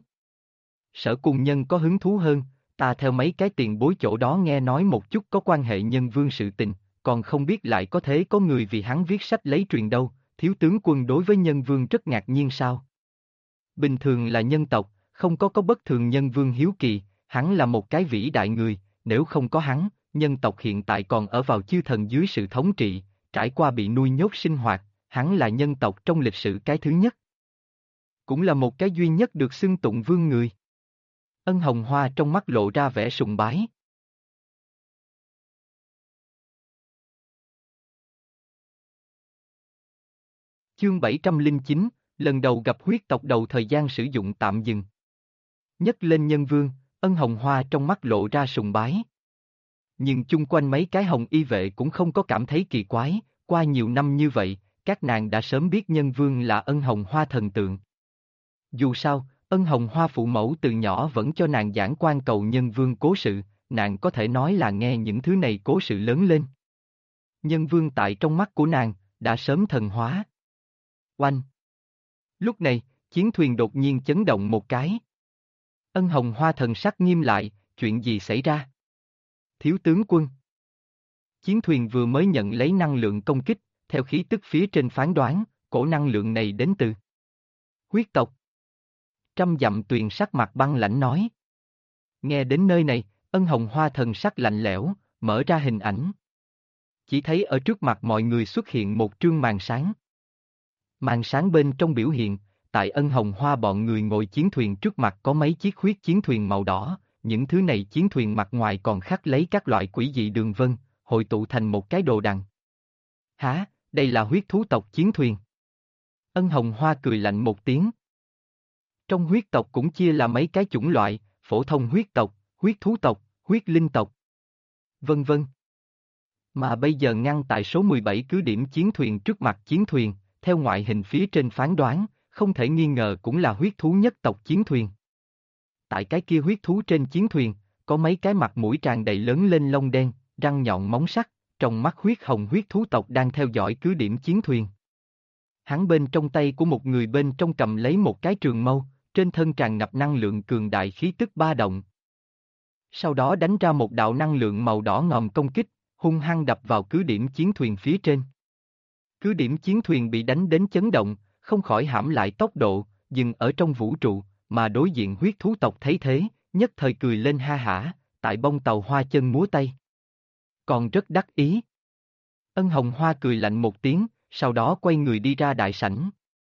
Sở Cùng Nhân có hứng thú hơn, ta theo mấy cái tiền bối chỗ đó nghe nói một chút có quan hệ Nhân Vương sự tình, còn không biết lại có thế có người vì hắn viết sách lấy truyền đâu, thiếu tướng quân đối với Nhân Vương rất ngạc nhiên sao? Bình thường là nhân tộc, không có bất thường Nhân Vương hiếu kỳ, hắn là một cái vĩ đại người, nếu không có hắn, nhân tộc hiện tại còn ở vào chư thần dưới sự thống trị, trải qua bị nuôi nhốt sinh hoạt, hắn là nhân tộc trong lịch sử cái thứ nhất. Cũng là một cái duy nhất được xưng tụng vương người. Ân Hồng Hoa trong mắt lộ ra vẻ sùng bái. Chương 709, lần đầu gặp huyết tộc đầu thời gian sử dụng tạm dừng. Nhấc lên Nhân Vương, Ân Hồng Hoa trong mắt lộ ra sùng bái. Nhưng chung quanh mấy cái hồng y vệ cũng không có cảm thấy kỳ quái, qua nhiều năm như vậy, các nàng đã sớm biết Nhân Vương là Ân Hồng Hoa thần tượng. Dù sao, Ân Hồng Hoa phụ mẫu từ nhỏ vẫn cho nàng giảng quan cầu Nhân Vương cố sự, nàng có thể nói là nghe những thứ này cố sự lớn lên. Nhân Vương tại trong mắt của nàng, đã sớm thần hóa. Oanh! Lúc này, chiến thuyền đột nhiên chấn động một cái. Ân Hồng Hoa thần sắc nghiêm lại, chuyện gì xảy ra? Thiếu tướng quân. Chiến thuyền vừa mới nhận lấy năng lượng công kích, theo khí tức phía trên phán đoán, cổ năng lượng này đến từ huyết tộc. Trăm dặm tuyền sắc mặt băng lãnh nói. Nghe đến nơi này, Ân Hồng Hoa thần sắc lạnh lẽo, mở ra hình ảnh. Chỉ thấy ở trước mặt mọi người xuất hiện một trương màn sáng. Màn sáng bên trong biểu hiện, tại Ân Hồng Hoa bọn người ngồi chiến thuyền trước mặt có mấy chiếc huyết chiến thuyền màu đỏ, những thứ này chiến thuyền mặt ngoài còn khắc lấy các loại quỷ dị đường vân, hội tụ thành một cái đồ đằng. Hả, đây là huyết thú tộc chiến thuyền. Ân Hồng Hoa cười lạnh một tiếng. Trong huyết tộc cũng chia là mấy cái chủng loại, phổ thông huyết tộc, huyết thú tộc, huyết linh tộc, vân vân. Mà bây giờ ngăn tại số 17 cứ điểm chiến thuyền trước mặt chiến thuyền, theo ngoại hình phía trên phán đoán, không thể nghi ngờ cũng là huyết thú nhất tộc chiến thuyền. Tại cái kia huyết thú trên chiến thuyền, có mấy cái mặt mũi tràn đầy lớn lên lông đen, răng nhọn móng sắc, trong mắt huyết hồng huyết thú tộc đang theo dõi cứ điểm chiến thuyền. Hắn bên trong tay của một người bên trong cầm lấy một cái trường mâu, trên thân tràn ngập năng lượng cường đại khí tức ba động. Sau đó đánh ra một đạo năng lượng màu đỏ ngòm công kích, hung hăng đập vào cứ điểm chiến thuyền phía trên. Cứ điểm chiến thuyền bị đánh đến chấn động, không khỏi hãm lại tốc độ, dừng ở trong vũ trụ, mà đối diện huyết thú tộc thấy thế, nhất thời cười lên ha hả, tại bông tàu hoa chân múa tay. Còn rất đắc ý. Ân Hồng Hoa cười lạnh một tiếng, sau đó quay người đi ra đại sảnh.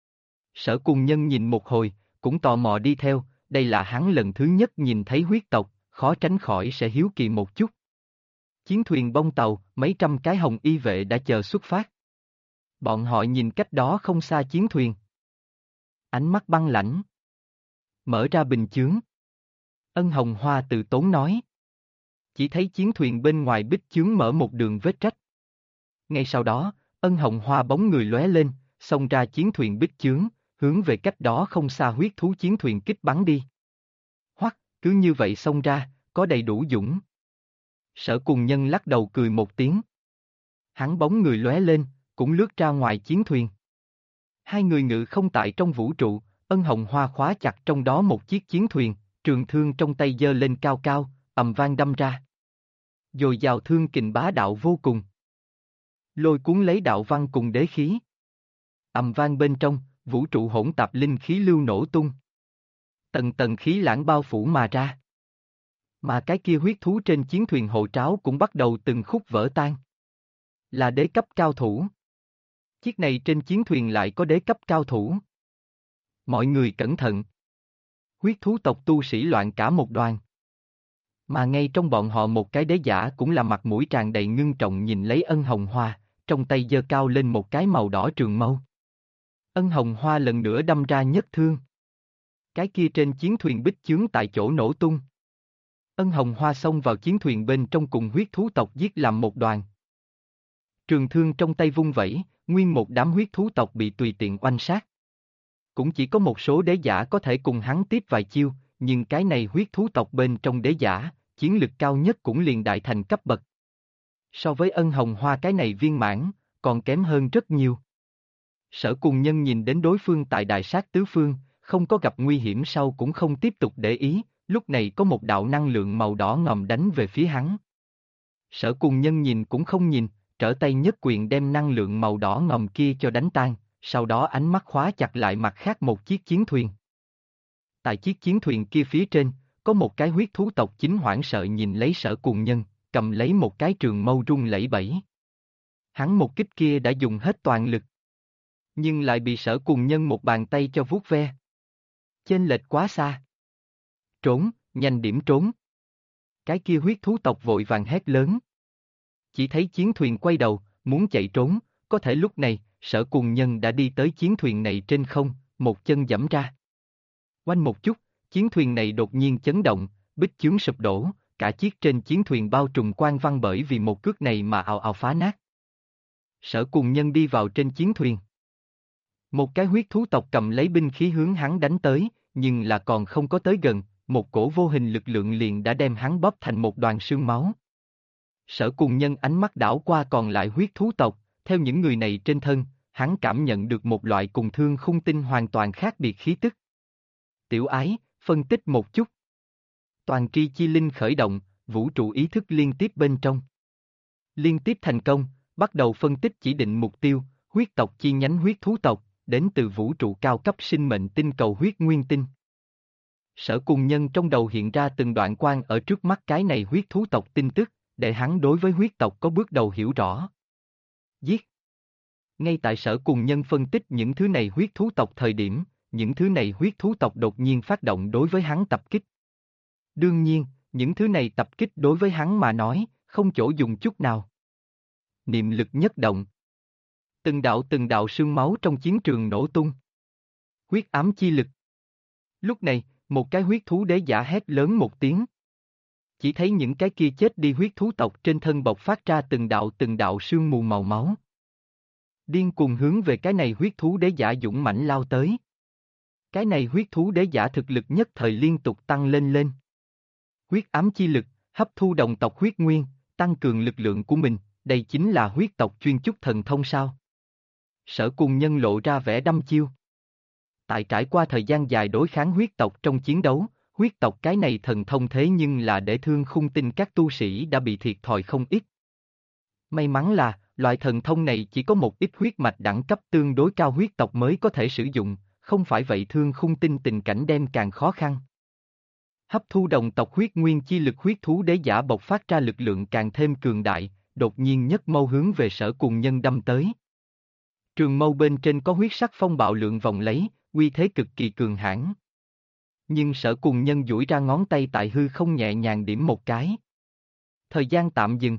Sở Cùng Nhân nhìn một hồi, cũng tò mò đi theo, đây là hắn lần thứ nhất nhìn thấy huyết tộc, khó tránh khỏi sẽ hiếu kỳ một chút. Chiến thuyền bông tàu, mấy trăm cái hồng y vệ đã chờ xuất phát. Bọn họ nhìn cách đó không xa chiến thuyền. Ánh mắt băng lãnh. Mở ra bình chướng. Ân Hồng Hoa từ tốn nói. Chỉ thấy chiến thuyền bên ngoài bích chướng mở một đường vết rách. Ngay sau đó, Ân Hồng Hoa bóng người lóe lên, xông ra chiến thuyền bích chướng, hướng về cách đó không xa huyết thú chiến thuyền kích bắn đi. Hoắc, cứ như vậy xông ra, có đầy đủ dũng. Sở Cùng Nhân lắc đầu cười một tiếng. Hắn bóng người lóe lên, cũng lướt ra ngoài chiến thuyền. Hai người ngự không tại trong vũ trụ, Ân Hồng Hoa khóa chặt trong đó một chiếc chiến thuyền, trường thương trong tay giơ lên cao cao, ầm vang đâm ra. Dồi dào thương kình bá đạo vô cùng. Lôi cuốn lấy đạo văn cùng đế khí. Ầm vang bên trong, vũ trụ hỗn tạp linh khí lưu nổ tung. Tầng tầng khí lãng bao phủ mà ra. Mà cái kia huyết thú trên chiến thuyền hộ tráo cũng bắt đầu từng khúc vỡ tan. Là đế cấp cao thủ. Chiếc này trên chiến thuyền lại có đế cấp cao thủ. Mọi người cẩn thận. Huyết thú tộc tu sĩ loạn cả một đoàn. Mà ngay trong bọn họ một cái đế giả cũng là mặt mũi tràn đầy ngưng trọng nhìn lấy Ân Hồng Hoa, trong tay giơ cao lên một cái màu đỏ trường mâu. Ân Hồng Hoa lần nữa đâm ra nhất thương. Cái kia trên chiến thuyền bích chướng tại chỗ nổ tung. Ân Hồng Hoa xông vào chiến thuyền bên trong cùng huyết thú tộc giết làm một đoàn. Trường thương trong tay vung vẩy, nguyên một đám huyết thú tộc bị tùy tiện oanh sát. Cũng chỉ có một số đế giả có thể cùng hắn tiếp vài chiêu, nhưng cái này huyết thú tộc bên trong đế giả, chiến lực cao nhất cũng liền đại thành cấp bậc. So với Ân Hồng Hoa cái này viên mãn, còn kém hơn rất nhiều. Sở Cùng Nhân nhìn đến đối phương tại đại sát tứ phương, không có gặp nguy hiểm sau cũng không tiếp tục để ý, lúc này có một đạo năng lượng màu đỏ ngòm đánh về phía hắn. Sở Cùng Nhân nhìn cũng không nhìn, trở tay nhất quyền đem năng lượng màu đỏ ngòm kia cho đánh tan, sau đó ánh mắt khóa chặt lại mặt khác một chiếc chiến thuyền. Tại chiếc chiến thuyền kia phía trên, có một cái huyết thú tộc chính hoảng sợ nhìn lấy Sở Cùng Nhân, cầm lấy một cái trường mâu rung lẩy bẩy. Hắn một kích kia đã dùng hết toàn lực. Nhưng lại bị Sở Cùng Nhân một bàn tay cho vuốt ve. Chênh lệch quá xa. Trốn, nhanh điểm trốn. Cái kia huyết thú tộc vội vàng hét lớn. Chỉ thấy chiến thuyền quay đầu, muốn chạy trốn, có thể lúc này, Sở Cùng Nhân đã đi tới chiến thuyền này trên không, một chân giẫm ra. Oanh một chút, chiến thuyền này đột nhiên chấn động, bích chướng sụp đổ, cả chiếc trên chiến thuyền bao trùm quang văn bởi vì một cước này mà ào ào phá nát. Sở Cùng Nhân đi vào trên chiến thuyền. Một cái huyết thú tộc cầm lấy binh khí hướng hắn đánh tới, nhưng là còn không có tới gần, một cổ vô hình lực lượng liền đã đem hắn bóp thành một đoàn sương máu. Sở Cùng Nhân ánh mắt đảo qua còn lại huyết thú tộc, theo những người này trên thân, hắn cảm nhận được một loại cùng Thương Khung Tinh hoàn toàn khác biệt khí tức. Tiểu ái, phân tích một chút. Toàn tri chi linh khởi động, vũ trụ ý thức liên tiếp bên trong. Liên tiếp thành công, bắt đầu phân tích chỉ định mục tiêu, huyết tộc chi nhánh huyết thú tộc, đến từ vũ trụ cao cấp sinh mệnh tinh cầu huyết nguyên tinh. Sở Cùng Nhân trong đầu hiện ra từng đoạn quan ở trước mắt cái này huyết thú tộc tin tức, để hắn đối với huyết tộc có bước đầu hiểu rõ. Giết. Ngay tại Sở Cùng Nhân phân tích những thứ này huyết thú tộc thời điểm, những thứ này huyết thú tộc đột nhiên phát động đối với hắn tập kích. Đương nhiên, những thứ này tập kích đối với hắn mà nói, không chỗ dùng chút nào. Niệm lực nhất động. Từng đạo sương máu trong chiến trường nổ tung. Huyết ám chi lực. Lúc này, một cái huyết thú đế giả hét lớn một tiếng. Chỉ thấy những cái kia chết đi huyết thú tộc trên thân bộc phát ra từng đạo sương mù màu máu. Điên cuồng hướng về cái này huyết thú đế giả dũng mãnh lao tới. Cái này huyết thú đế giả thực lực nhất thời liên tục tăng lên. Huyết ám chi lực, hấp thu đồng tộc huyết nguyên, tăng cường lực lượng của mình, đây chính là huyết tộc chuyên chúc thần thông sao. Sở Cùng Nhân lộ ra vẻ đăm chiêu. Tại trải qua thời gian dài đối kháng huyết tộc trong chiến đấu, huyết tộc cái này thần thông thế nhưng là để Thương Khung Tinh các tu sĩ đã bị thiệt thòi không ít. May mắn là, loại thần thông này chỉ có một ít huyết mạch đẳng cấp tương đối cao huyết tộc mới có thể sử dụng, không phải vậy Thương Khung Tinh tình cảnh đem càng khó khăn. Hấp thu đồng tộc huyết nguyên chi lực huyết thú đế giả bộc phát ra lực lượng càng thêm cường đại, đột nhiên nhất mâu hướng về Sở Cùng Nhân đâm tới. Trường mâu bên trên có huyết sắc phong bạo lượng vòng lấy, uy thế cực kỳ cường hãn. Nhưng Sở Cùng Nhân duỗi ra ngón tay tại hư không nhẹ nhàng điểm một cái. Thời gian tạm dừng.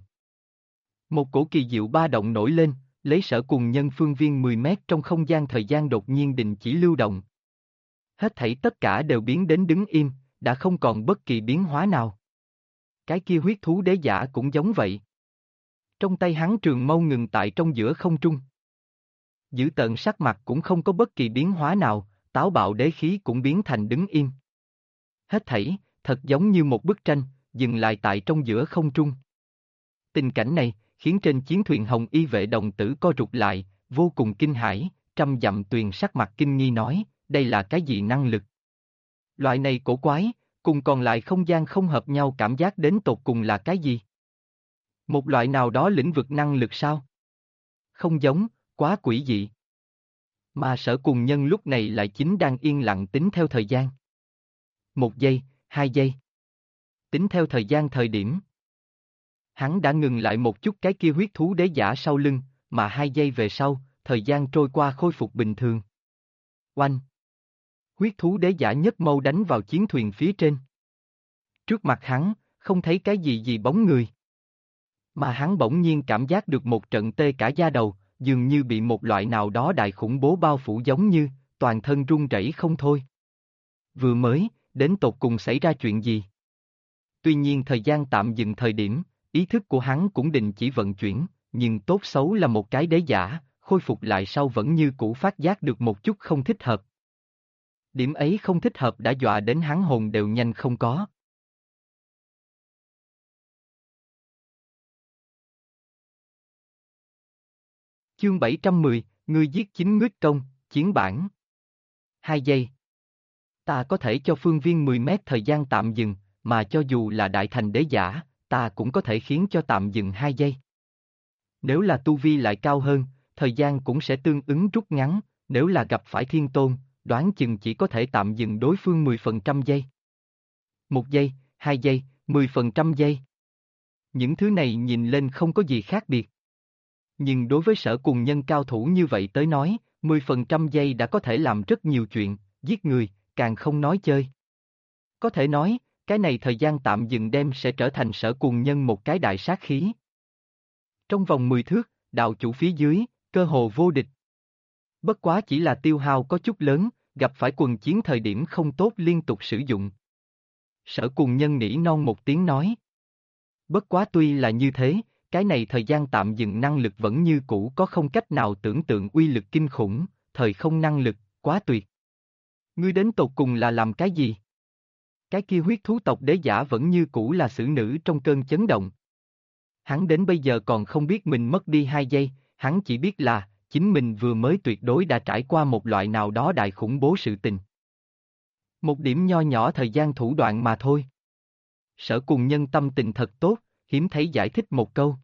Một cổ kỳ diệu ba động nổi lên, lấy Sở Cùng Nhân phương viên 10 mét trong không gian thời gian đột nhiên đình chỉ lưu động. Hết thảy tất cả đều biến đến đứng im, đã không còn bất kỳ biến hóa nào. Cái kia huyết thú đế giả cũng giống vậy. Trong tay hắn trường mâu ngừng tại trong giữa không trung. Dữ tợn sắc mặt cũng không có bất kỳ biến hóa nào, táo bạo đế khí cũng biến thành đứng im. Hết thảy, thật giống như một bức tranh, dừng lại tại trong giữa không trung. Tình cảnh này, khiến trên chiến thuyền Hồng Y vệ đồng tử co rụt lại, vô cùng kinh hãi, trăm dặm tuyền sắc mặt kinh nghi nói, đây là cái gì năng lực? Loại này cổ quái, cùng còn lại không gian không hợp nhau cảm giác đến tột cùng là cái gì? Một loại nào đó lĩnh vực năng lực sao? Không giống, quá quỷ dị. Mà Sở Cùng Nhân lúc này lại chính đang yên lặng tính theo thời gian. 1 giây, 2 giây. Tính theo thời gian thời điểm. Hắn đã ngừng lại một chút cái kia huyết thú đế giả sau lưng, mà 2 giây về sau, thời gian trôi qua khôi phục bình thường. Oanh! Huyết thú đế giả nhất mâu đánh vào chiến thuyền phía trên. Trước mặt hắn, không thấy cái gì bóng người. Mà hắn bỗng nhiên cảm giác được một trận tê cả da đầu, dường như bị một loại nào đó đại khủng bố bao phủ giống như, toàn thân run rẩy không thôi. Vừa mới, đến tột cùng xảy ra chuyện gì? Tuy nhiên thời gian tạm dừng thời điểm, ý thức của hắn cũng định chỉ vận chuyển, nhưng tốt xấu là một cái đế giả, khôi phục lại sau vẫn như cũ phát giác được một chút không thích hợp. Điểm ấy không thích hợp đã dọa đến hắn hồn đều nhanh không có. Chương 710, ngươi giết chính nguyết công, chiến bản. 2 giây. Ta có thể cho phương viên 10 mét thời gian tạm dừng, mà cho dù là đại thành đế giả, ta cũng có thể khiến cho tạm dừng 2 giây. Nếu là tu vi lại cao hơn, thời gian cũng sẽ tương ứng rút ngắn, nếu là gặp phải thiên tôn, đoán chừng chỉ có thể tạm dừng đối phương 10% giây. 1 giây, 2 giây, 10% giây. Những thứ này nhìn lên không có gì khác biệt. Nhưng đối với Sở Cùng Nhân cao thủ như vậy tới nói, 10% giây đã có thể làm rất nhiều chuyện, giết người, càng không nói chơi. Có thể nói, cái này thời gian tạm dừng đem sẽ trở thành Sở Cùng Nhân một cái đại sát khí. Trong vòng 10 thước, đạo chủ phía dưới, cơ hồ vô địch. Bất quá chỉ là tiêu hao có chút lớn, gặp phải quần chiến thời điểm không tốt liên tục sử dụng. Sở Cùng Nhân nỉ non một tiếng nói. Bất quá tuy là như thế, cái này thời gian tạm dừng năng lực vẫn như cũ có không cách nào tưởng tượng uy lực kinh khủng, thời không năng lực, quá tuyệt. Ngươi đến tột cùng là làm cái gì? Cái kia huyết thú tộc đế giả vẫn như cũ là xử nữ trong cơn chấn động. Hắn đến bây giờ còn không biết mình mất đi 2 giây, hắn chỉ biết là, chính mình vừa mới tuyệt đối đã trải qua một loại nào đó đại khủng bố sự tình. Một điểm nho nhỏ thời gian thủ đoạn mà thôi. Sở Cùng Nhân tâm tình thật tốt, hiếm thấy giải thích một câu.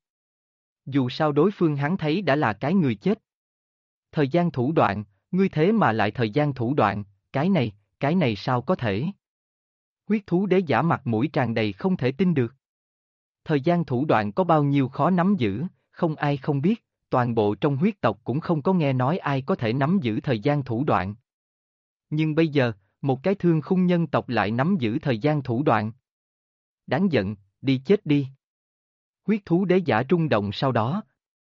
Dù sao đối phương hắn thấy đã là cái người chết. Thời gian thủ đoạn, ngươi thế mà lại thời gian thủ đoạn, cái này sao có thể? Huyết thú đế giả mặt mũi tràn đầy không thể tin được. Thời gian thủ đoạn có bao nhiêu khó nắm giữ, không ai không biết, toàn bộ trong huyết tộc cũng không có nghe nói ai có thể nắm giữ thời gian thủ đoạn. Nhưng bây giờ, một cái thương khung nhân tộc lại nắm giữ thời gian thủ đoạn. Đáng giận, đi chết đi. Huyết thú đế giả rung động sau đó.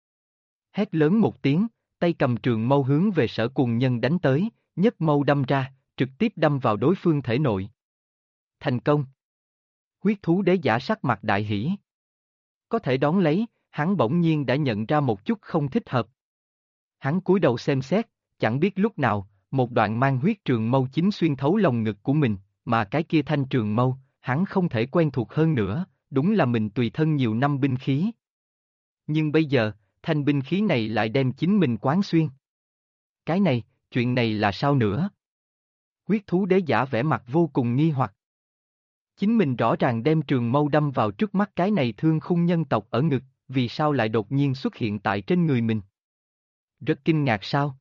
Hét lớn một tiếng, tay cầm trường mâu hướng về Sở Cùng Nhân đánh tới, nhất mâu đâm ra, trực tiếp đâm vào đối phương thể nội. Thành công. Huyết thú đế giả sắc mặt đại hỉ. Có thể đón lấy, hắn bỗng nhiên đã nhận ra một chút không thích hợp. Hắn cúi đầu xem xét, chẳng biết lúc nào, một đoạn mang huyết trường mâu chính xuyên thấu lồng ngực của mình, mà cái kia thanh trường mâu, hắn không thể quen thuộc hơn nữa, đúng là mình tùy thân nhiều năm binh khí. Nhưng bây giờ, thanh binh khí này lại đem chính mình quán xuyên. Cái này, chuyện này là sao nữa? Huyết thú đế giả vẻ mặt vô cùng nghi hoặc. Chính mình rõ ràng đem trường mâu đâm vào trước mắt cái này thương khung nhân tộc ở ngực, vì sao lại đột nhiên xuất hiện tại trên người mình? Rất kinh ngạc sao?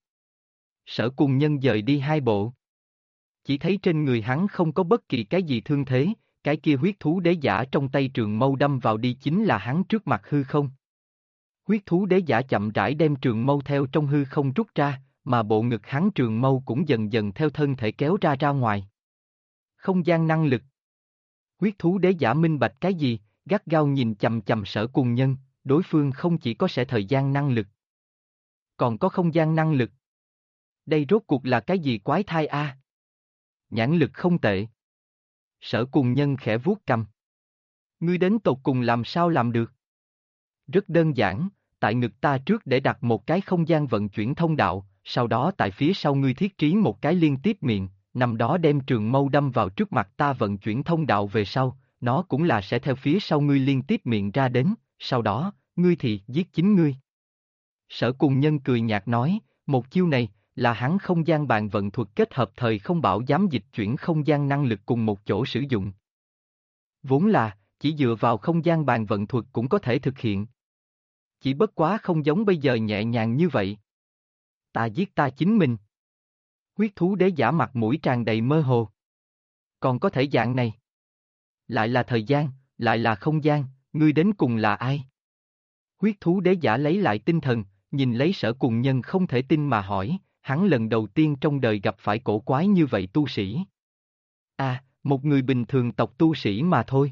Sở Cùng Nhân dời đi 2 bộ. Chỉ thấy trên người hắn không có bất kỳ cái gì thương thế, cái kia huyết thú đế giả trong tay trường mâu đâm vào đi chính là hắn trước mặt hư không. Huyết thú đế giả chậm rãi đem trường mâu theo trong hư không rút ra, mà bộ ngực hắn trường mâu cũng dần dần theo thân thể kéo ra ngoài. Không gian năng lực. Huyết thú đế giả minh bạch cái gì, gắt gao nhìn chằm chằm Sở Cùng Nhân, đối phương không chỉ có sẽ thời gian năng lực, còn có không gian năng lực. Đây rốt cuộc là cái gì quái thai a? Nhãn lực không tệ. Sở Cùng Nhân khẽ vuốt cằm. Ngươi đến tột cùng làm sao làm được? Rất đơn giản, tại ngực ta trước để đặt một cái không gian vận chuyển thông đạo, sau đó tại phía sau ngươi thiết trí một cái liên tiếp miệng, nằm đó đem trường mâu đâm vào trước mặt ta vận chuyển thông đạo về sau, nó cũng là sẽ theo phía sau ngươi liên tiếp miệng ra đến, sau đó, ngươi thì giết chính ngươi. Sở Cùng Nhân cười nhạt nói, một chiêu này, là hắn không gian bàn vận thuật kết hợp thời không bảo giám dịch chuyển không gian năng lực cùng một chỗ sử dụng. Vốn là, chỉ dựa vào không gian bàn vận thuật cũng có thể thực hiện. Chỉ bất quá không giống bây giờ nhẹ nhàng như vậy. Ta giết ta chính mình. Huyết thú đế giả mặt mũi tràn đầy mơ hồ. Còn có thể dạng này. Lại là thời gian, lại là không gian, ngươi đến cùng là ai? Huyết thú đế giả lấy lại tinh thần, nhìn lấy Sở Cùng Nhân không thể tin mà hỏi, hắn lần đầu tiên trong đời gặp phải cổ quái như vậy tu sĩ. À, một người bình thường tộc tu sĩ mà thôi.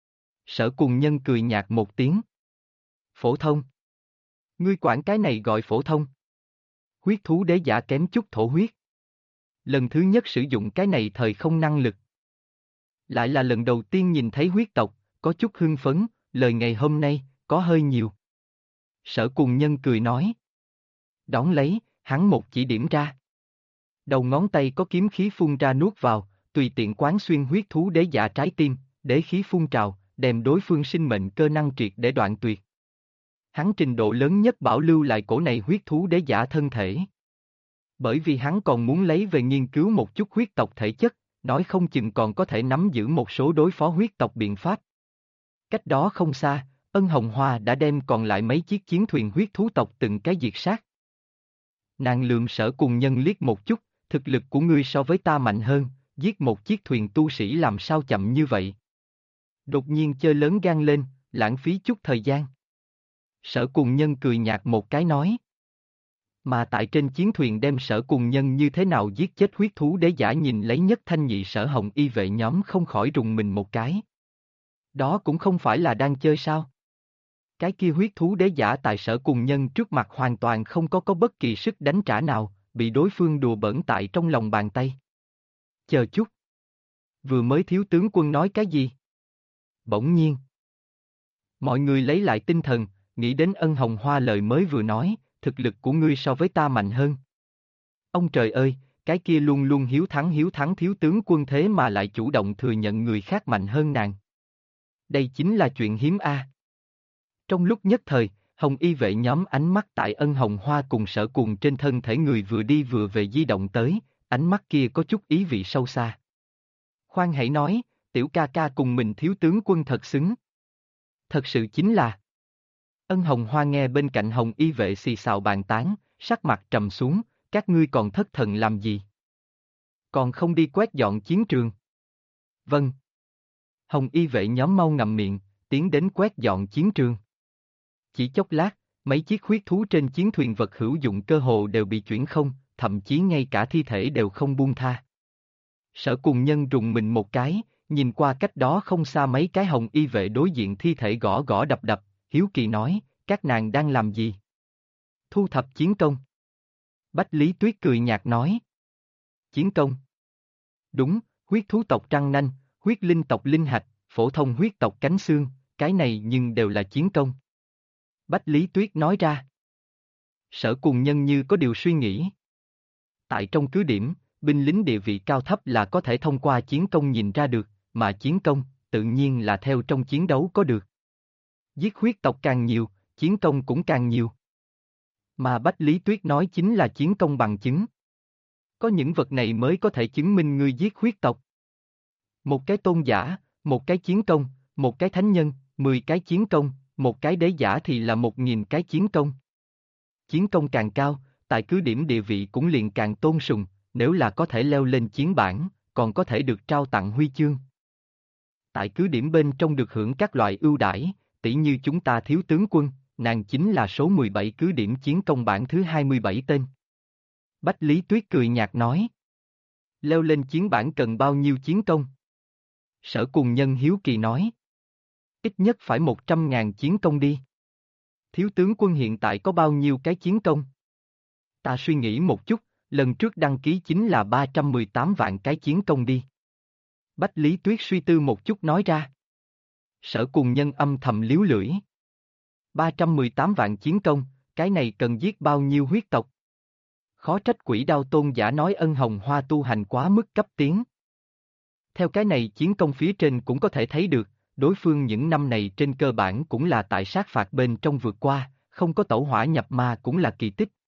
Sở Cùng Nhân cười nhạt một tiếng. Phổ thông. Ngươi quản cái này gọi phổ thông. Huyết thú đế giả kém chút thổ huyết. Lần thứ nhất sử dụng cái này thời không năng lực. Lại là lần đầu tiên nhìn thấy huyết tộc, có chút hưng phấn, lời ngày hôm nay, có hơi nhiều. Sở Cùng Nhân cười nói. Đón lấy, hắn một chỉ điểm ra. Đầu ngón tay có kiếm khí phun ra nuốt vào, tùy tiện quán xuyên huyết thú đế giả trái tim, đế khí phun trào, đem đối phương sinh mệnh cơ năng triệt để đoạn tuyệt. Hắn trình độ lớn nhất bảo lưu lại cổ này huyết thú đế giả thân thể. Bởi vì hắn còn muốn lấy về nghiên cứu một chút huyết tộc thể chất, nói không chừng còn có thể nắm giữ một số đối phó huyết tộc biện pháp. Cách đó không xa, Ân Hồng Hoa đã đem còn lại mấy chiếc chiến thuyền huyết thú tộc từng cái diệt sát. Nàng lườm Sở Cùng Nhân liếc một chút, thực lực của ngươi so với ta mạnh hơn, giết một chiếc thuyền tu sĩ làm sao chậm như vậy. Đột nhiên chơi lớn gan lên, lãng phí chút thời gian. Sở Cùng Nhân cười nhạt một cái nói. Mà tại trên chiến thuyền đem Sở Cùng Nhân như thế nào giết chết huyết thú đế giả nhìn lấy Nhất Thanh Nhị Sở Hồng y vệ nhóm không khỏi rùng mình một cái. Đó cũng không phải là đang chơi sao. Cái kia huyết thú đế giả tại Sở Cùng Nhân trước mặt hoàn toàn không có bất kỳ sức đánh trả nào, bị đối phương đùa bỡn tại trong lòng bàn tay. Chờ chút. Vừa mới thiếu tướng quân nói cái gì? Bỗng nhiên. Mọi người lấy lại tinh thần, nghĩ đến Ân Hồng Hoa lời mới vừa nói, thực lực của ngươi so với ta mạnh hơn. Ông trời ơi, cái kia luôn luôn hiếu thắng thiếu tướng quân thế mà lại chủ động thừa nhận người khác mạnh hơn nàng. Đây chính là chuyện hiếm a. Trong lúc nhất thời, Hồng y vệ nhóm ánh mắt tại Ân Hồng Hoa cùng Sở Cùng trên thân thể người vừa đi vừa về di động tới, ánh mắt kia có chút ý vị sâu xa. Khoan hãy nói, tiểu ca ca cùng mình thiếu tướng quân thật xứng. Thật sự chính là. Ân Hồng Hoa nghe bên cạnh Hồng y vệ xì xào bàn tán, sắc mặt trầm xuống, các ngươi còn thất thần làm gì? Còn không đi quét dọn chiến trường? Vâng. Hồng y vệ nhóm mau ngậm miệng, tiến đến quét dọn chiến trường. Chỉ chốc lát, mấy chiếc huyết thú trên chiến thuyền vật hữu dụng cơ hồ đều bị chuyển không, thậm chí ngay cả thi thể đều không buông tha. Sở Cùng Nhân rùng mình một cái, nhìn qua cách đó không xa mấy cái hồng y vệ đối diện thi thể gõ gõ đập đập, hiếu kỳ nói, các nàng đang làm gì? Thu thập chiến công. Bách Lý Tuyết cười nhạt nói. Chiến công. Đúng, huyết thú tộc răng nanh, huyết linh tộc linh hạch, phổ thông huyết tộc cánh xương, cái này nhưng đều là chiến công. Bách Lý Tuyết nói ra. Sở Cùng Nhân như có điều suy nghĩ. Tại trong cứ điểm, binh lính địa vị cao thấp là có thể thông qua chiến công nhìn ra được, mà chiến công, tự nhiên là theo trong chiến đấu có được. Giết huyết tộc càng nhiều, chiến công cũng càng nhiều. Mà Bách Lý Tuyết nói chính là chiến công bằng chứng. Có những vật này mới có thể chứng minh ngươi giết huyết tộc. Một cái tôn giả, một cái chiến công, một cái thánh nhân, 10 cái chiến công, một cái đế giả thì là 1000 cái chiến công. Chiến công càng cao, tại cứ điểm địa vị cũng liền càng tôn sùng, nếu là có thể leo lên chiến bảng, còn có thể được trao tặng huy chương. Tại cứ điểm bên trong được hưởng các loại ưu đãi, tỉ như chúng ta thiếu tướng quân, nàng chính là số 17 cứ điểm chiến công bảng thứ 27 tên. Bách Lý Tuyết cười nhạt nói. Leo lên chiến bảng cần bao nhiêu chiến công? Sở Cùng Nhân hiếu kỳ nói. Ít nhất phải 100.000 chiến công đi. Thiếu tướng quân hiện tại có bao nhiêu cái chiến công? Ta suy nghĩ một chút, lần trước đăng ký chính là 318 vạn cái chiến công đi. Bách Lý Tuyết suy tư một chút nói ra. Sở Cùng Nhân âm thầm liếu lưỡi. 318 vạn chiến công, cái này cần giết bao nhiêu huyết tộc? Khó trách Quỷ Đao Tôn giả nói Ân Hồng Hoa tu hành quá mức cấp tiến. Theo cái này chiến công phía trên cũng có thể thấy được, đối phương những năm này trên cơ bản cũng là tại sát phạt bên trong vượt qua, không có tẩu hỏa nhập ma cũng là kỳ tích,